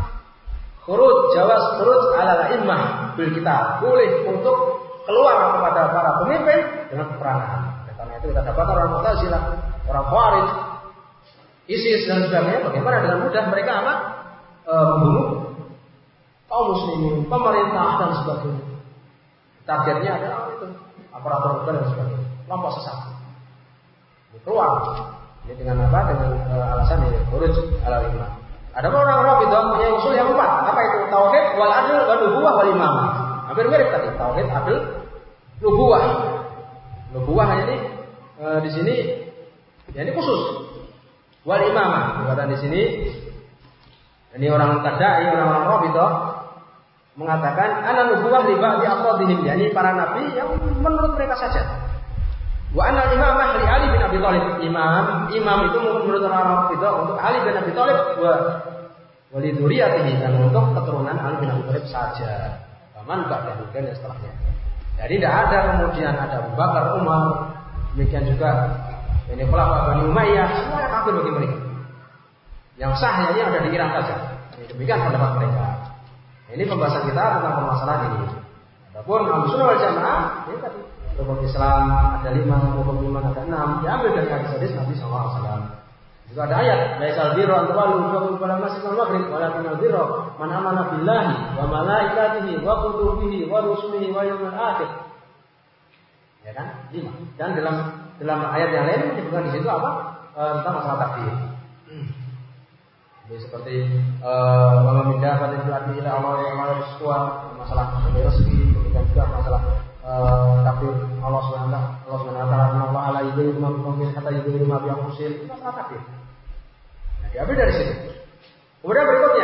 Jawaz khuruj ala immah bil kita. Boleh untuk keluar kepada para pemimpin dengan peperangan. Karena itu kita dapat orang Mu'tazilah, orang Khawarij, ISIS dan sebagainya. Bagaimana dengan mudah mereka apa? Membunuh kaum muslimin, pemerintah dan sebagainya. Targetnya adalah itu aparatur negara dan sebagainya. Kelompok sesat. Keluar. Ini dengan apa? Dengan alasan ini khuruj ala immah. Ada orang Rafidhah punya usul yang empat. Apa itu? Tauhid, wal adl, wal nubuwah, wal imamah. Hampir mirip tadi. Tauhid, adl, nubuwah. Nubuwah ini di sini ya ini khusus. Wal imamah. Berkata di sini ini orang tadai, orang Rafidhah mengatakan ana nubuwah li ba'di afradihim, yakni para nabi yang menurut mereka saja. Wa anna imamah li Ali bin Abi Thalib. Imam itu menurut orang Rafidhah untuk Ali bin Abi Thalib wa li dzurriyyatihi, dan untuk keturunan Ali bin Abi Thalib saja. Paman ba'dahu dan setelahnya. Jadi tidak ada kemudian ada Abu Bakar, Umar, demikian juga ini khulafa Bani Umayyah, semua kafir bagi mereka. Yang sah ini ada di Iran saja. Demikian pendapat mereka. Ini pembahasan kita tentang permasalahan ini. Adapun Ahlussunnah wal Jamaah ini tadi rukun Islam ada 5, rukun iman ada 6, diambil dari hadis Nabi SAW. Juga ada ayat, laisal birru an tuwallu wujuhakum qibala al-masyriq wal maghrib, walakinnal birra man amana billahi wa malaikatihi wa kutubihi wa rusulihi wa yawmil akhir. Ya kan? 5. Dan dalam ayat yang lain menyebutkan di situ apa? Tentang masalah takdir. Jadi seperti memindah pada berarti ila Allah yang masalah rezeki, dan juga masalah takdir Allah SWT. Allah ala yudhiru ma biqawmin hatta yudhiru ma bi anfusihim. Itu masalah takdir. Nah, diambil dari situ. Kemudian berikutnya,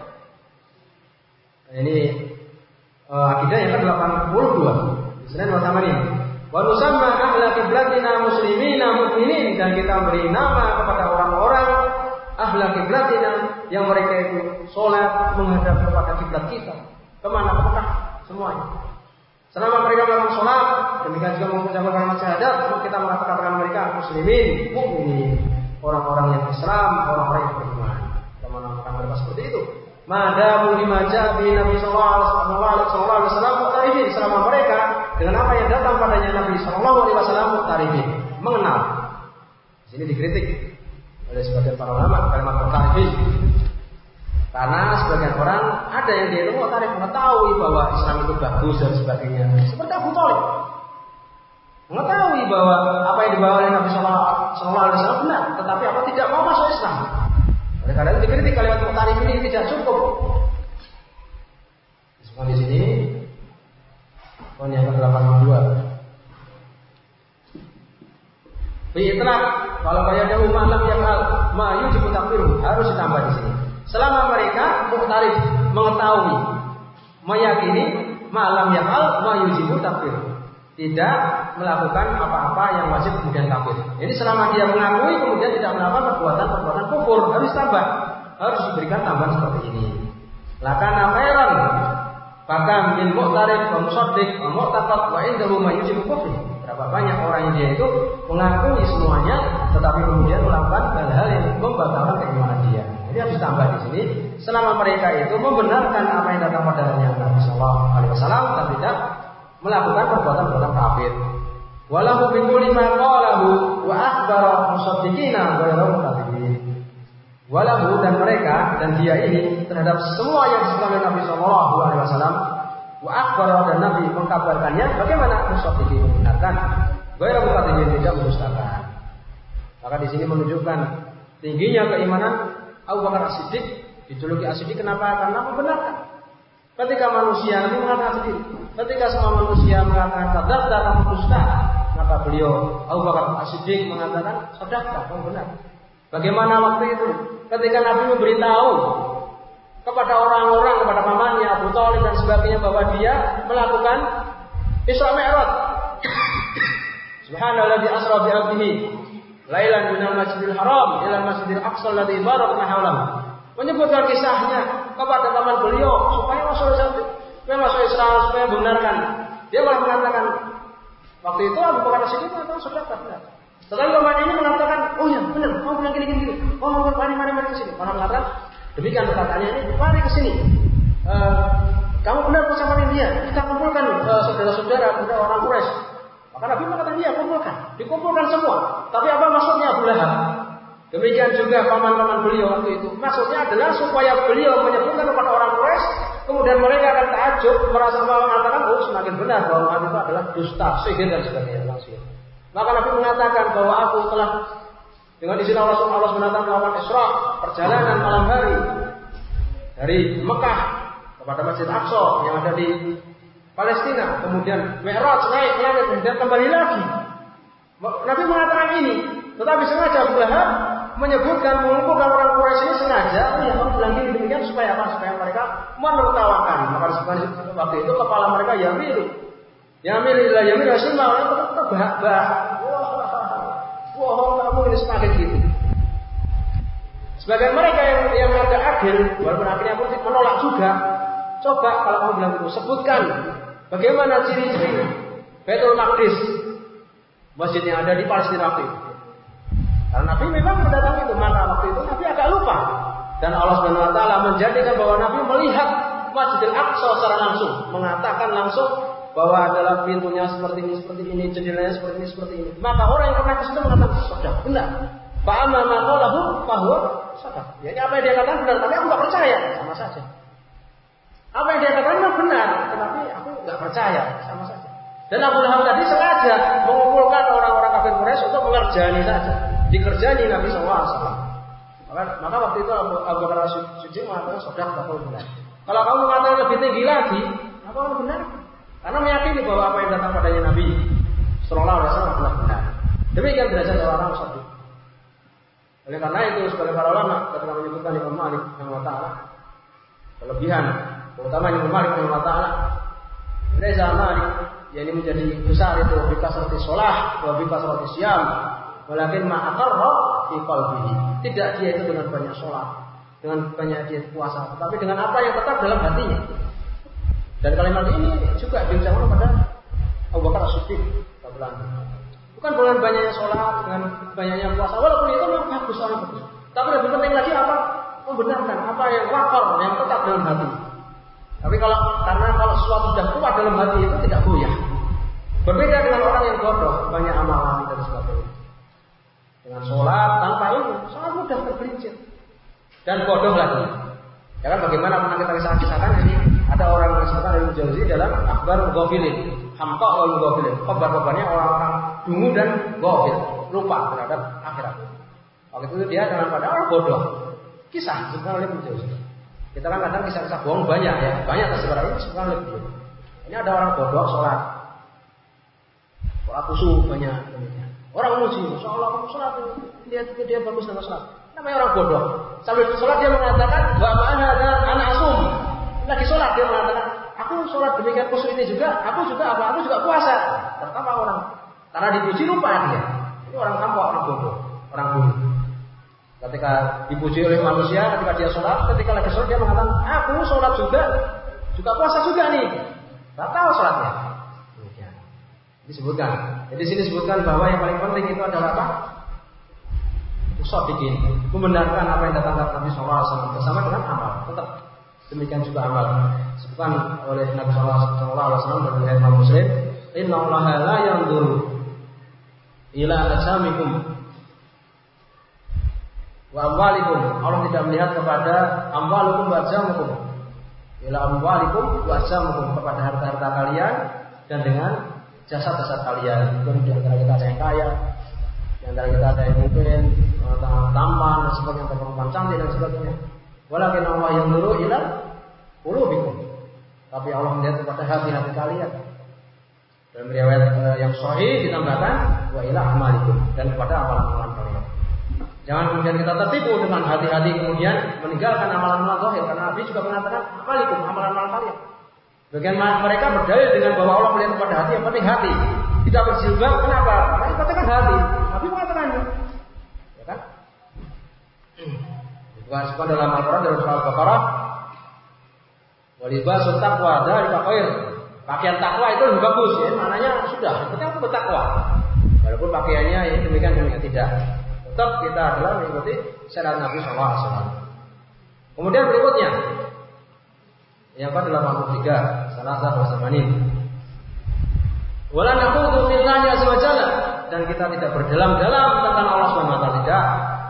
ini akidah yang ke-82 di Senin wa Tamanin. Wa nusamma ahla qiblatina muslimina mu'minin, dan kita beri nama kepada orang-orang ahla qiblatina yang mereka itu salat menghadap kepada kiblat kita. Kemana? Ke Mekah semuanya. Selama mereka melakukan sholat, demikian juga mengucapkan kalimat syahadat, kita mengatakan mereka muslimin, mukminin, orang-orang yang Islam, orang-orang yang beriman. Kita menamakan mereka seperti itu. Madamu limaja bi Nabi sallallahu alaihi wasallam mutarifin, selama mereka dengan apa yang datang padanya Nabi sallallahu alaihi wasallam mutarifin, mengenal. Di sini dikritik oleh sebagian para ulama kalimat mutarifin. Karena sebagian orang ada yang dia itu mengetahui bahwa Islam itu bagus dan sebagainya. Seperti Abu Thalib mengetahui bahwa apa yang dibawa oleh Nabi Sallallahu Alaihi Wasallam benar, tetapi apa tidak mau masuk Islam. Oleh karena itu dikritik kalimat mutarif ini tidak cukup. Disebutkan di sini poin yang ke-82. Fi'tlaq kalau bayada umat yang hal ma yujibu takfiru, harus ditambah di sini. Selama mereka mukhtarif mengetahui, meyakini malam yang hal mayujibu takfir, tidak melakukan apa-apa yang wajib kemudian kafir. Jadi selama dia mengakui kemudian tidak melakukan perbuatan kufur, harus tambah, harus diberikan tambahan seperti ini. Lakana khairan, bahkan min mukhtarif wa musaddiq wa mu'taqad wa indahu mayujibu kufr. Berapa banyak orang yang dia itu mengakui semuanya, tetapi kemudian melakukan hal-hal yang membatalkan keimanan dia. Jadi harus ditambah di sini. Selama mereka itu membenarkan apa yang datang padanya Nabi Sallallahu Alaihi Wasallam dan tidak melakukan perbuatan kafir. Walahu bi kulli ma qalahu wa akhbara musaddiqina ghairu mukadzibin. Walahu, dan mereka dan dia ini terhadap semua yang disebutkan oleh Nabi Sallallahu Alaihi Wasallam, wa akhbara, dan Nabi mengkabarkannya, bagaimana musaddiqin membenarkan, ghairu mukadzibin tidak mendustakan. Maka di sini menunjukkan tingginya keimanan Abu Bakar As-Siddiq. Dijuluki As-Siddiq kenapa? Karena membenarkan. Ketika manusia Nabi mengatakan sendiri, ketika semua manusia mengatakan kadzabta, kamu dusta, maka beliau Abu Bakar As-Siddiq mengatakan sadaqta, kamu benar. Bagaimana waktu itu? Ketika Nabi memberitahu kepada orang-orang, kepada pamannya Abu Thalib dan sebagainya bahwa dia melakukan Isra Mi'raj. Subhanalladzi asra bi 'abdihi lailan minal masjidil haram ila masjidil aqsa alladzi barakna haulahu. Menyebutkan kisahnya kepada paman beliau supaya masuk Isra, supaya benarkan. Dia malah mengatakan waktu itu Abu Bakar Siddiq mengatakan sudah benar. Tetapi paman ini mengatakan, oh ya benar, mau bilang gini. Oh mari ke sini. Orang mengatakan demikian perkataannya ini, mari ke sini. Kamu benar bersama dia. Kita kumpulkan saudara-saudara, kemudian orang Quraisy. Maka Nabi mengatakan dia dikumpulkan semua. Tapi apa maksudnya Abu Lahab? Demikian juga paman-paman beliau waktu itu. Maksudnya adalah supaya beliau menyebutkan kepada orang Quraisy, kemudian mereka akan takjub, merasa mengatakan, oh semakin benar bahwa Muhammad itu adalah dusta, sihir dan sebagainya. Maka Nabi mengatakan bahwa aku telah dengan izin Allah SWT melakukan Isra, perjalanan malam hari dari Mekah kepada Masjid Aqsa yang ada di Palestina, kemudian Mi'raj naik ke langit, kemudian kembali lagi. Nabi mengatakan ini, tetapi sengaja Abu Lahab menyebutkan, mengumpulkan orang Quraisy ini sengaja, kamu bilang gini demikian supaya apa? Supaya mereka menertawakan. Maka waktu itu kepala mereka Yamil Rasul malah terbahak-bahak. Wah, kamu ini semakin gitu. Sebagian mereka yang agak adil, walaupun akhirnya pun menolak juga. Coba kalau kamu bilang itu, sebutkan bagaimana ciri-ciri Baitul Maqdis, masjid yang ada di Palestina waktu itu. Karena Nabi memang mendatangi itu, maka waktu itu Nabi agak lupa. Dan Allah Subhanahu Wa Taala menjadikan bahwa Nabi melihat Masjidil Aqsa secara langsung, mengatakan langsung bahwa adalah pintunya seperti ini, jendelanya seperti ini. Maka orang yang pernah ke situ mengatakan, sudah benar. Fa'amma ma qalahu fahuwa sadaq. Jadi apa yang dia katakan benar, tapi aku enggak percaya, sama saja. Apa yang dia katakan memang benar, tetapi aku enggak percaya, sama saja. Dan Abu Lahab tadi sengaja mengumpulkan orang-orang kafir Quraisy untuk mengerjani saja, dikerjani Nabi SAW. Maka waktu itu Abu Bakar Siddiq mengatakan sadaq, betul benar. Kalau kamu mengatakan lebih tinggi lagi, apa yang benar? Karena meyakini bahwa apa yang datang padanya Nabi Sallallahu Alaihi Wasallam adalah benar. Demikian derajat orang Siddiq. Oleh karena itu, sebagai para ulama ketika menyebutkan Imam Malik Rahimahullah Taala kelebihan, terutama Imam Malik Rahimahullah Taala, Reza Malik yang ini menjadi besar itu bikasrati sholah, wa bikasrati siyam, walakin ma'aqarra fi qalbihi. Tidak dia itu dengan banyak sholat, dengan banyak dia puasa, tetapi dengan apa yang tetap dalam hatinya. Dan kalimat ini juga diucapkan pada Abu Bakar As-Siddiq radhiyallahu anhu. Bukan dengan banyaknya sholat, dengan banyaknya puasa, walaupun itu memang bagus, sangat bagus. Tapi lebih penting lagi apa? Membenarkan apa yang wakar, yang tetap dalam hati. Tapi karena kalau sesuatu sudah kuat dalam hati itu tidak goyah. Berbeda dengan orang yang bodoh, banyak amalan dan sebagainya. Dengan sholat tanpa ilmu, sangat mudah tergelincir dan bodoh lagi. Ya kan bagaimana pernah kita kisahkan ini, ada orang yang disebutkan Ibnu Jauzi dalam Akhbar Ghafilin, Hamqa wal Ghafilin, kabar-kabarnya orang-orang dungu dan ghafil, lupa terhadap akhirat. Waktu itu dia dengan pada orang bodoh. Kisah disebutkan oleh Ibnu Jauzi. Kita kan kadang kisah-kisah bohong banyak ya, banyak tersebar ini disebutkan oleh beliau. Ini ada orang bodoh sholat khusyuk banyak. Orang muji, Masya Allah kamu sholat, dia bagus dalam sholat. Namanya orang bodoh. Sambil sholat dia mengatakan, wa ma'ana anak asum. Lagi sholat dia mengatakan, aku sholat demikian khusyuk ini juga, aku juga puasa. Tertawa orang. Karena dipuji lupa dia. Ini orang kampung, orang bodoh, orang bodoh. Ketika dipuji oleh manusia, ketika dia sholat, ketika lagi sholat dia mengatakan, aku sholat juga puasa juga nih. Tak tahu sholatnya. Disebutkan. Jadi sini disebutkan bahwa yang paling penting itu adalah apa? Ushadiqin, membenarkan apa yang datang dari Nabi SAW bersama dengan amal. Tetap demikian juga amal. Disebutkan oleh Nabi SAW dalam riwayat Imam Muslim, Inna Allaha la yanzuru ila ajsamikum wa amwalikum. Allah tidak melihat kepada amwalukum wa ajsamukum. Ila amwalikum wa ajsamukum, kepada harta-harta kalian dan dengan jasad-jasad kalian. Mungkin di antara kita ada yang kaya, di antara kita ada yang mungkin tampan dan sebagainya, atau perempuan cantik dan sebagainya. Walakin Allah yang nuru ila qulubikum. Tapi Allah melihat kepada hati-hati kalian. Dalam riwayat yang sahih ditambahkan wa ila amalikum, dan kepada amalan-amalan kalian. Jangan kemudian kita tertipu dengan hati-hati kemudian meninggalkan amalan-amalan zahir, karena Nabi juga mengatakan amalikum, amalan-amalan kalian. Bagian mereka berdalil dengan bahwa Allah melihat kepada hati, yang penting hati. Tidak berjilbab, kenapa? Karena itu katakan hati. Nabi mengatakan itu, ya kan? Bukan dalam Al-Quran dalam surah Al-Baqarah, walibasul taqwa dzalika khair. Pakaian takwa itu lebih bagus, ya. Maknanya sudah, kita harus bertakwa. Walaupun pakaiannya ya demikian tidak. Tetap kita adalah mengikuti syariat Nabi SAW. Kemudian berikutnya yang ke-83, salah satu zamanin. Wala naqudu billahi azza wa jalla, dan kita tidak berdalam-dalam tentang Allah Subhanahu wa taala, tidak.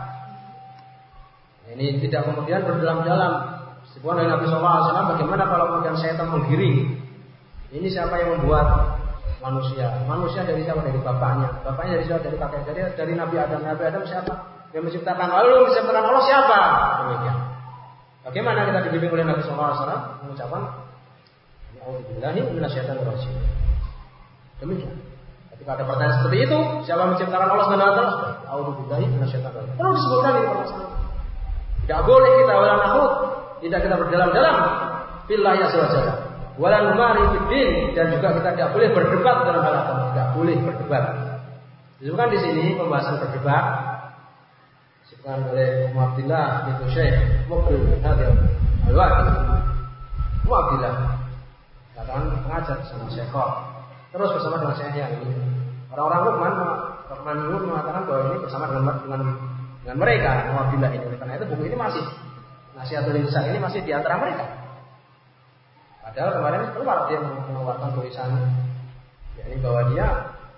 Ini tidak kemudian berdalam-dalam. Sebuah dari Nabi SAW, bagaimana kalau kemudian syaitan menggiring? Ini siapa yang membuat manusia? Manusia dari siapa? Dari bapaknya. Bapaknya dari siapa? Dari kakeknya. Dari Nabi Adam. Nabi Adam siapa? Yang menciptakan. Lalu menciptakan Allah siapa? Demikian. Bagaimana kita dibimbing oleh Nabi SAW mengucapkan A'udzubillahi minasyaitonir rajim. Demikian. Ketika ada pertanyaan seperti itu, siapa menciptakan Allah Subhanahu wa taala? A'udzubillahi minasyaitonir rajim. Terus disebutkan di permasalahan. Tidak boleh kita wala nahud, tidak kita berdalam-dalam billahi azza wa jalla. Wala numari fiddin, dan juga kita tidak boleh berdebat dalam hal agama, tidak boleh berdebat. Disebutkan di sini pembahasan berdebat disebutkan oleh Mu'abdillah bin Syekh Muqbil bin Hadi Al-Wadi. Mu'abdillah katakan pengajar sama Syekh, terus bersama dengan Syekh yang ini. Orang-orang Rukman mengatakan bahwa ini bersama dengan mereka Mu'abdillah ini. Karena itu buku ini masih Nasihatul Insan ini masih di antara mereka. Padahal kemarin keluar dia mengeluarkan tulisan, yakni bahwa dia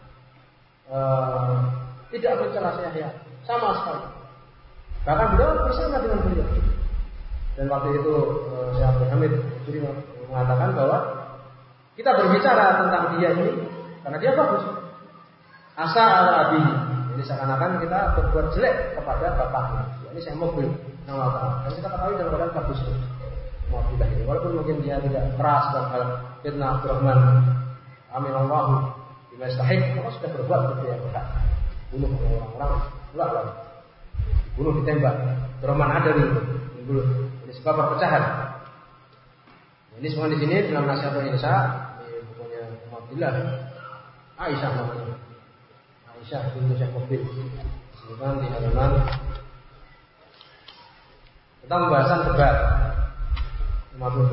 tidak mencela Yahya sama sekali. Bahkan beliau bersama dengan beliau. Dan waktu itu Syekh Abdul Hamid Juri mengatakan bahwa kita berbicara tentang dia ini karena dia bagus. Asa al-abi, jadi seakan-akan kita berbuat jelek kepada bapaknya. Ini saya mau beli nama dan kita ketahui dalam keadaan bagus itu. Mu'abdillah ini, walaupun mungkin dia tidak keras dalam hal fitnah Abdurrahman aminallahu bima yastahik, Allah sudah berbuat seperti yang berhak, bunuh orang-orang, pula lagi bunuh, ditembak. Abdurrahman ada dibunuh. Ini sebab perpecahan. Ini semua di sini dalam Nasihatul Insa di bukunya Mu'abdillah, Aisyah namanya, Aisyah bintu Syekh Muqbil, disebutkan di halaman tentang pembahasan debat 58.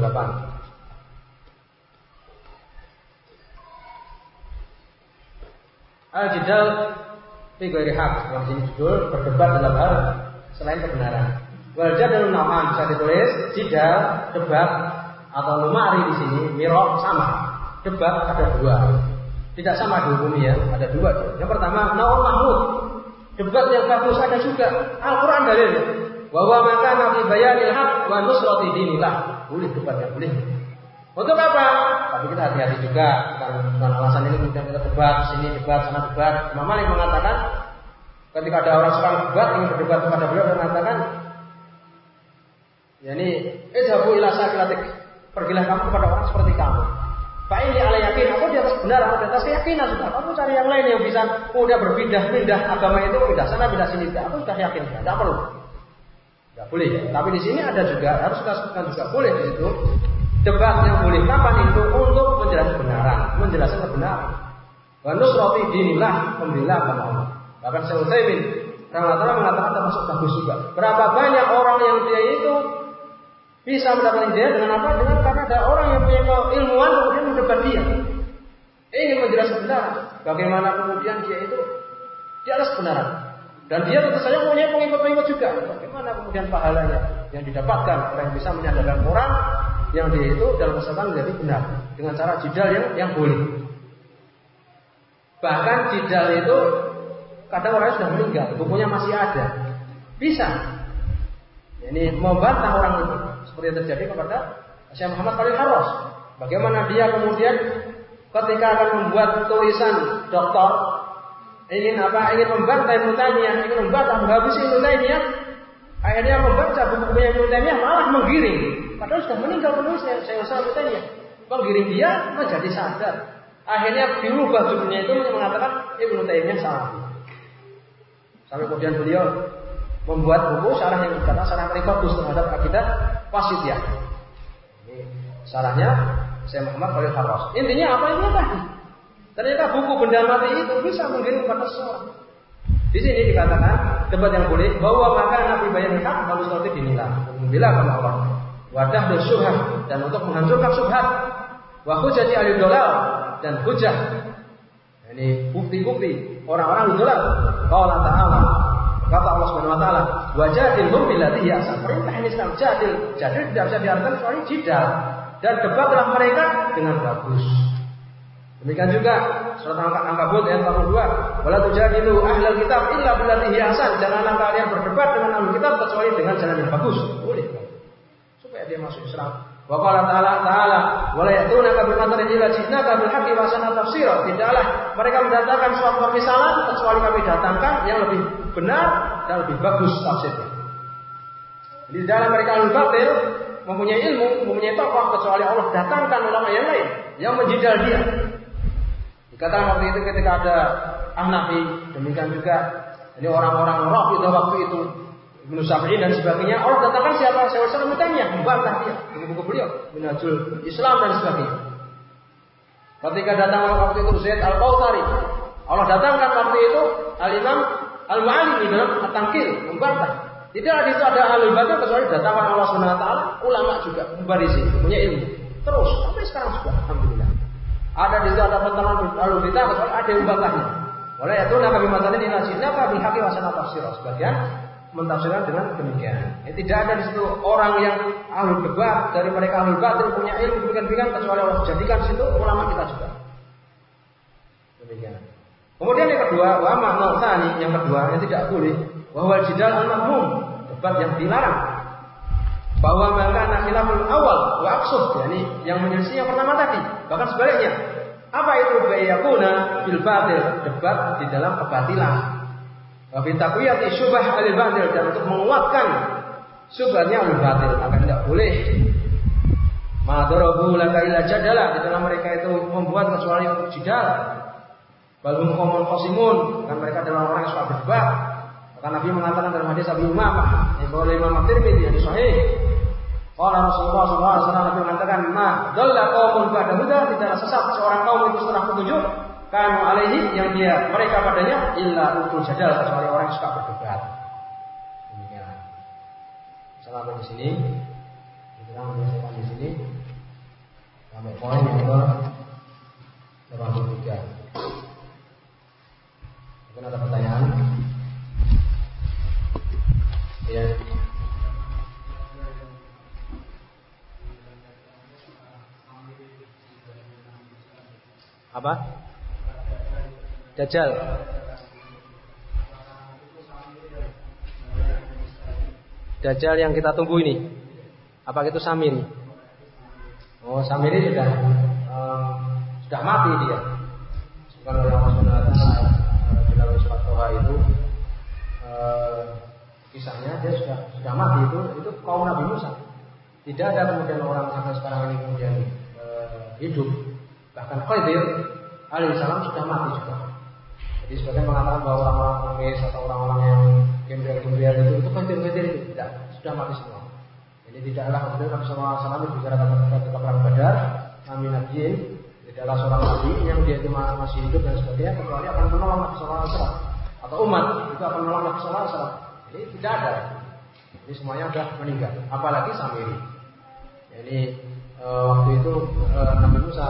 Al-jidal fi ghairi haq, yang sini judul berdebat dalam hal selain kebenaran. Wal jadalun nau'an, bisa ditulis jidal, debat atau lumari di sini mirah sama. Debat ada dua. Tidak sama dihukumi ya, ada dua. Yang pertama nau'un mahmud. Debat yang bagus ada juga. Al-Qur'an dalilnya. Wa huwa ma kana fi bayanil haq wa nusrati dinillah. Boleh debat ya, boleh. Untuk apa? Tapi kita hati-hati juga, bukan alasan ini kemudian kita debat, sini debat, sana debat. Imam Malik mengatakan, ketika ada orang seorang debat ingin berdebat kepada beliau, dia mengatakan, yakni idhabu ila sakilatik, pergilah kamu kepada orang seperti kamu. Pak ini ala yakin, aku di atas benar, aku di atas keyakinan sudah. Kamu cari yang lain yang bisa udah berpindah-pindah agama itu, pindah sana, pindah sini. Aku sudah yakin, tidak perlu. Tidak boleh. Tapi di sini ada juga, harus kita sebutkan juga boleh di situ. Debat yang boleh kapan itu untuk menjelaskan kebenaran, menjelaskan kebenaran. Wa nusrati dinillah, membela agama Allah. Bahkan Syekh Utsaimin rahimahullah mengatakan termasuk bagus juga. Berapa banyak orang yang dia itu bisa mendapatkan hidayah dengan apa? Dengan karena ada orang yang punya keilmuan kemudian mendebat dia, ingin menjelaskan kebenaran. Bagaimana kemudian dia itu di atas kebenaran. Dan dia tentu saja punya pengikut-pengikut juga. Bagaimana kemudian pahalanya yang didapatkan orang yang bisa menyadarkan orang yang dia itu dalam kesempatan menjadi benar dengan cara jidal yang boleh. Bahkan jidal itu kadang orang sudah meninggal, bukunya masih ada, bisa. Ini membantah orang itu seperti yang terjadi kepada Syekh Muhammad Khalil Harras. Bagaimana dia kemudian ketika akan membuat tulisan doktor ingin membantah Ibnu Taimiyah, ingin membantah menghabisi Ibnu Taimiyah, akhirnya membaca buku-bukunya Ibnu Taimiyah malah menggiring. Padahal sudah meninggal penulisnya, Syekh Ibnu Taimiyah. Menggiring dia menjadi sadar. Akhirnya dirubah judulnya itu mengatakan Ibnu Taimiyah salah. Sampai kemudian beliau membuat buku syarah yang dikatakan syarah paling bagus terhadap akidah Wasithiyah. Ini syarahnya Syekh Muhammad Khalil Harras. Intinya apa ini tadi? Ternyata buku benda mati itu bisa menggiring pada seseorang. Di sini dikatakan tempat yang boleh bahwa maka Nabi bayan hak harus seperti dinilai. Bila kata Allah, wadah dan syubhat dan untuk menghancurkan syubhat, wa hujjati ahli dhalal dan hujjah. Ini bukti-bukti orang-orang dhalal. Qala ta'ala, kata Allah Subhanahu wa taala, wajadilhum billati hiya ahsan. Perintah ini Islam jadil tidak bisa diartikan kecuali jidal dan debatlah mereka dengan bagus. Demikian juga surat Al-Ankabut ayat 42, wala tujadilu ahlal kitab illa billati hiya ahsan. Janganlah kalian berdebat dengan ahlul kitab kecuali dengan jalan yang bagus. Boleh. Supaya dia masuk Islam. Wa qala ta'ala wala ya'tunaka bil matharin illa ji'naka bil haqqi wa ahsana tafsira. Tidaklah mereka mendatangkan suatu permisalan kecuali kami datangkan yang lebih benar dan lebih bagus tafsirnya. Jadi dalam mereka al-batil mempunyai ilmu, mempunyai tokoh kecuali Allah datangkan ulama yang lain yang menjidal dia. Dikatakan waktu itu ketika ada Ahnafi, demikian juga ini orang-orang Rafidhah waktu itu Ibnu Syafi'i dan sebagainya, Allah datangkan siapa? Syaikhul Islam Ibnu Taimiyah, membantah dia buku-buku beliau, Minhajul Islam dan sebagainya. Ketika datang waktu itu Zaid Al-Qautari, Allah datangkan waktu itu Al-Imam Al-Mu'allimi dalam At-Tanqil, membantah. Tidak di situ ada ahlul batil kecuali datangkan Allah Subhanahu wa taala, ulama juga membarisi, punya ilmu. Terus sampai sekarang juga alhamdulillah. Ada di situ ada penentangan ahlul bidah kecuali ada yang membantahnya. Wala yatuna kami matane ila jinaka bil haqqi wa sana tafsir. Sebagian mentafsirkan dengan demikian. Tidak ada di situ orang yang ahlul debat dari mereka ahlul batil punya ilmu demikian kecuali Allah jadikan di situ ulama kita juga. Demikian. Kemudian yang kedua, wa ma'na tsani, yang kedua yang tidak boleh bahwa jidal al-mahmum, debat yang dilarang. Bahwa maka khilaful awal wa aqsud, yakni yang menyelisih yang pertama tadi, bahkan sebaliknya. Apa itu bayakuna bil batil, debat di dalam kebatilan. Wa fi taqwiyati syubah al batil, dan untuk menguatkan syubhatnya al batil, akan tidak boleh. Ma darabu laka illa jadala, di dalam mereka itu membuat kecuali untuk jidal. Balhum qaumun qasimun, kan mereka adalah orang yang suka berdebat. Maka Nabi mengatakan dalam hadis Abi Umamah yang oleh Imam At-Tirmidzi hadis sahih. Qala Rasulullah sallallahu alaihi wasallam, Nabi mengatakan, "Ma dalla qaumun ba'da huda," tidaklah sesat seorang kaum itu setelah petunjuk, kanu alaihi, yang dia mereka padanya illa utul jadal, kecuali orang yang suka berdebat. Demikian. Sampai di sini. Kita menyelesaikan di sini. Sampai poin yang ke-83. Mungkin ada pertanyaan? Ya. Apa? Dajjal. Dajjal yang kita tunggu ini. Apa itu Samiri? Oh, Samiri sudah mati dia. Bukan oleh Allah Subhanahu wa taala di dalam surat Toha itu kisahnya dia sudah mati itu kaum Nabi Musa. Tidak ada kemudian orang sampai sekarang ini kemudian hidup. Bahkan Khidir alaihissalam sudah mati juga. Jadi sebagian mengatakan bahwa orang-orang pengemis atau orang-orang yang gembel-gembel itu Khidir itu tidak, sudah mati semua. Jadi tidaklah kemudian Nabi SAW berbicara ketika perang Badar, Amin Nabiin, tidaklah seorang nabi yang dia itu masih hidup dan sebagainya kecuali akan menolong Nabi SAW atau umat itu akan menolong Nabi SAW. Jadi tidak ada. Jadi semuanya sudah meninggal. Apalagi Samiri. Jadi waktu itu Nabi Musa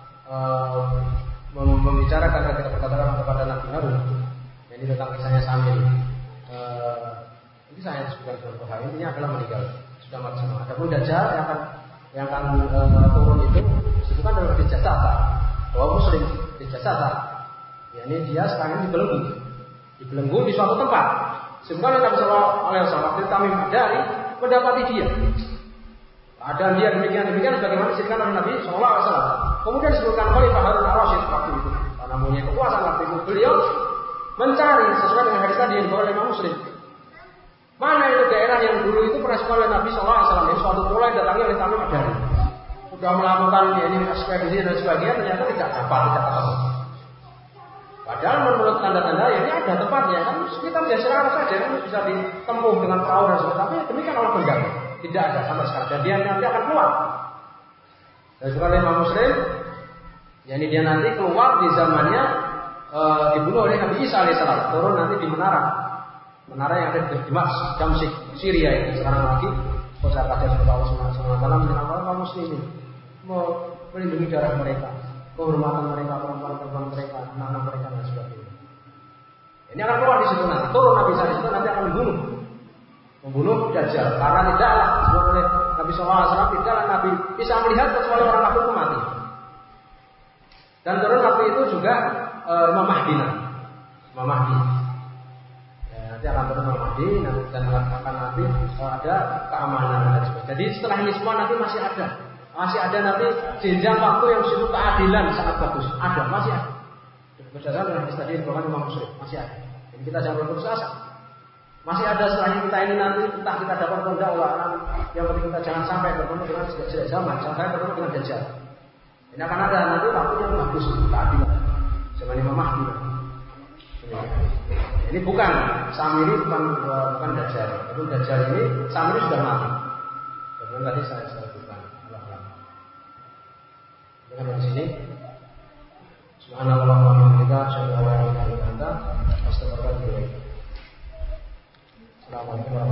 membicarakan kata-kata kepada Nabi Harun. Ini tentang kisahnya Samiri. Ini saya sebutkan dalam Quran, intinya adalah meninggal, sudah mati semua. Adapun Dajjal yang akan turun itu disebutkan dalam hadis Jasasa, bahwa Muslim di Jasasa, yakni dia sekarang dibelenggu di suatu tempat. Sebenarnya Nabi Sallallahu Alaihi Wasallam waktu kami dari mendapati dia. Ada dia demikian sebagaimana disebutkan oleh Nabi Sallallahu Alaihi Wasallam. Kemudian disebutkan oleh Pak Harun Ar-Rasyid waktu itu, karena punya kekuasaan waktu itu beliau mencari sesuai dengan hadis tadi yang dibawa oleh Imam Muslim. Mana itu daerah yang dulu itu pernah disebut oleh Nabi Sallallahu Alaihi Wasallam, yang suatu pulau yang datangi oleh Tamim Ad-Dari. Sudah melakukan ini ekspedisi dan sebagainya, ternyata tidak dapat, tidak ketemu. Padahal menurut tanda-tanda ini ada tempatnya kan, kita menjajah saja kan bisa ditempuh dengan perahu dan sebagainya. Tapi demikian Allah berganti. Tidak ada sampai sekarang. Dan dia nanti akan keluar. Dan juga Imam Muslim, yakni dia nanti keluar di zamannya dibunuh oleh Nabi Isa alaihissalam. Turun nanti di menara yang ada di Damsyik, Syria ini. Sekarang lagi kota kajian Allah Subhanahu Wa Taala menyelamatkan kaum muslimin, melindungi darah mereka, kehormatan mereka, perempuan-perempuan mereka, anak-anak mereka dan sebagainya. Ini akan keluar di situ nanti. Turun Nabi Isa di situ nanti akan membunuh Dajjal. Karena tidaklah disebut oleh Nabi SAW, tidaklah Nabi bisa melihat kecuali orang kafir itu mati. Dan turun waktu itu juga Imam Mahdi. Nanti akan turun Imam Mahdi dan akan nanti ada keamanan dan sebagainya. Jadi setelah ini semua nanti masih ada nanti jenjang waktu yang disebut keadilan sangat bagus. Masih ada. Berdasarkan dengan hadis tadi yang Imam Muslim masih ada. Jadi kita jangan berputus asa. Masih ada setelah kita ini nanti entah kita dapat atau tidak Allah. Yang penting kita jangan sampai bertemu dengan jelek zaman, jangan sampai bertemu dengan Dajjal. Ini akan ada nanti waktu yang bagus untuk keadilan. Zaman Imam Mahdi. Ini bukan Samiri, bukan Dajjal. Itu Dajjal ini Samiri sudah mati. Jadi tadi saya sebutkan. Dengan di sini. Subhanallah wa bihamdika asyhadu an la ilaha illa anta astaghfiruka wa atubu ilaik. Assalamualaikum warahmatullahi wabarakatuh.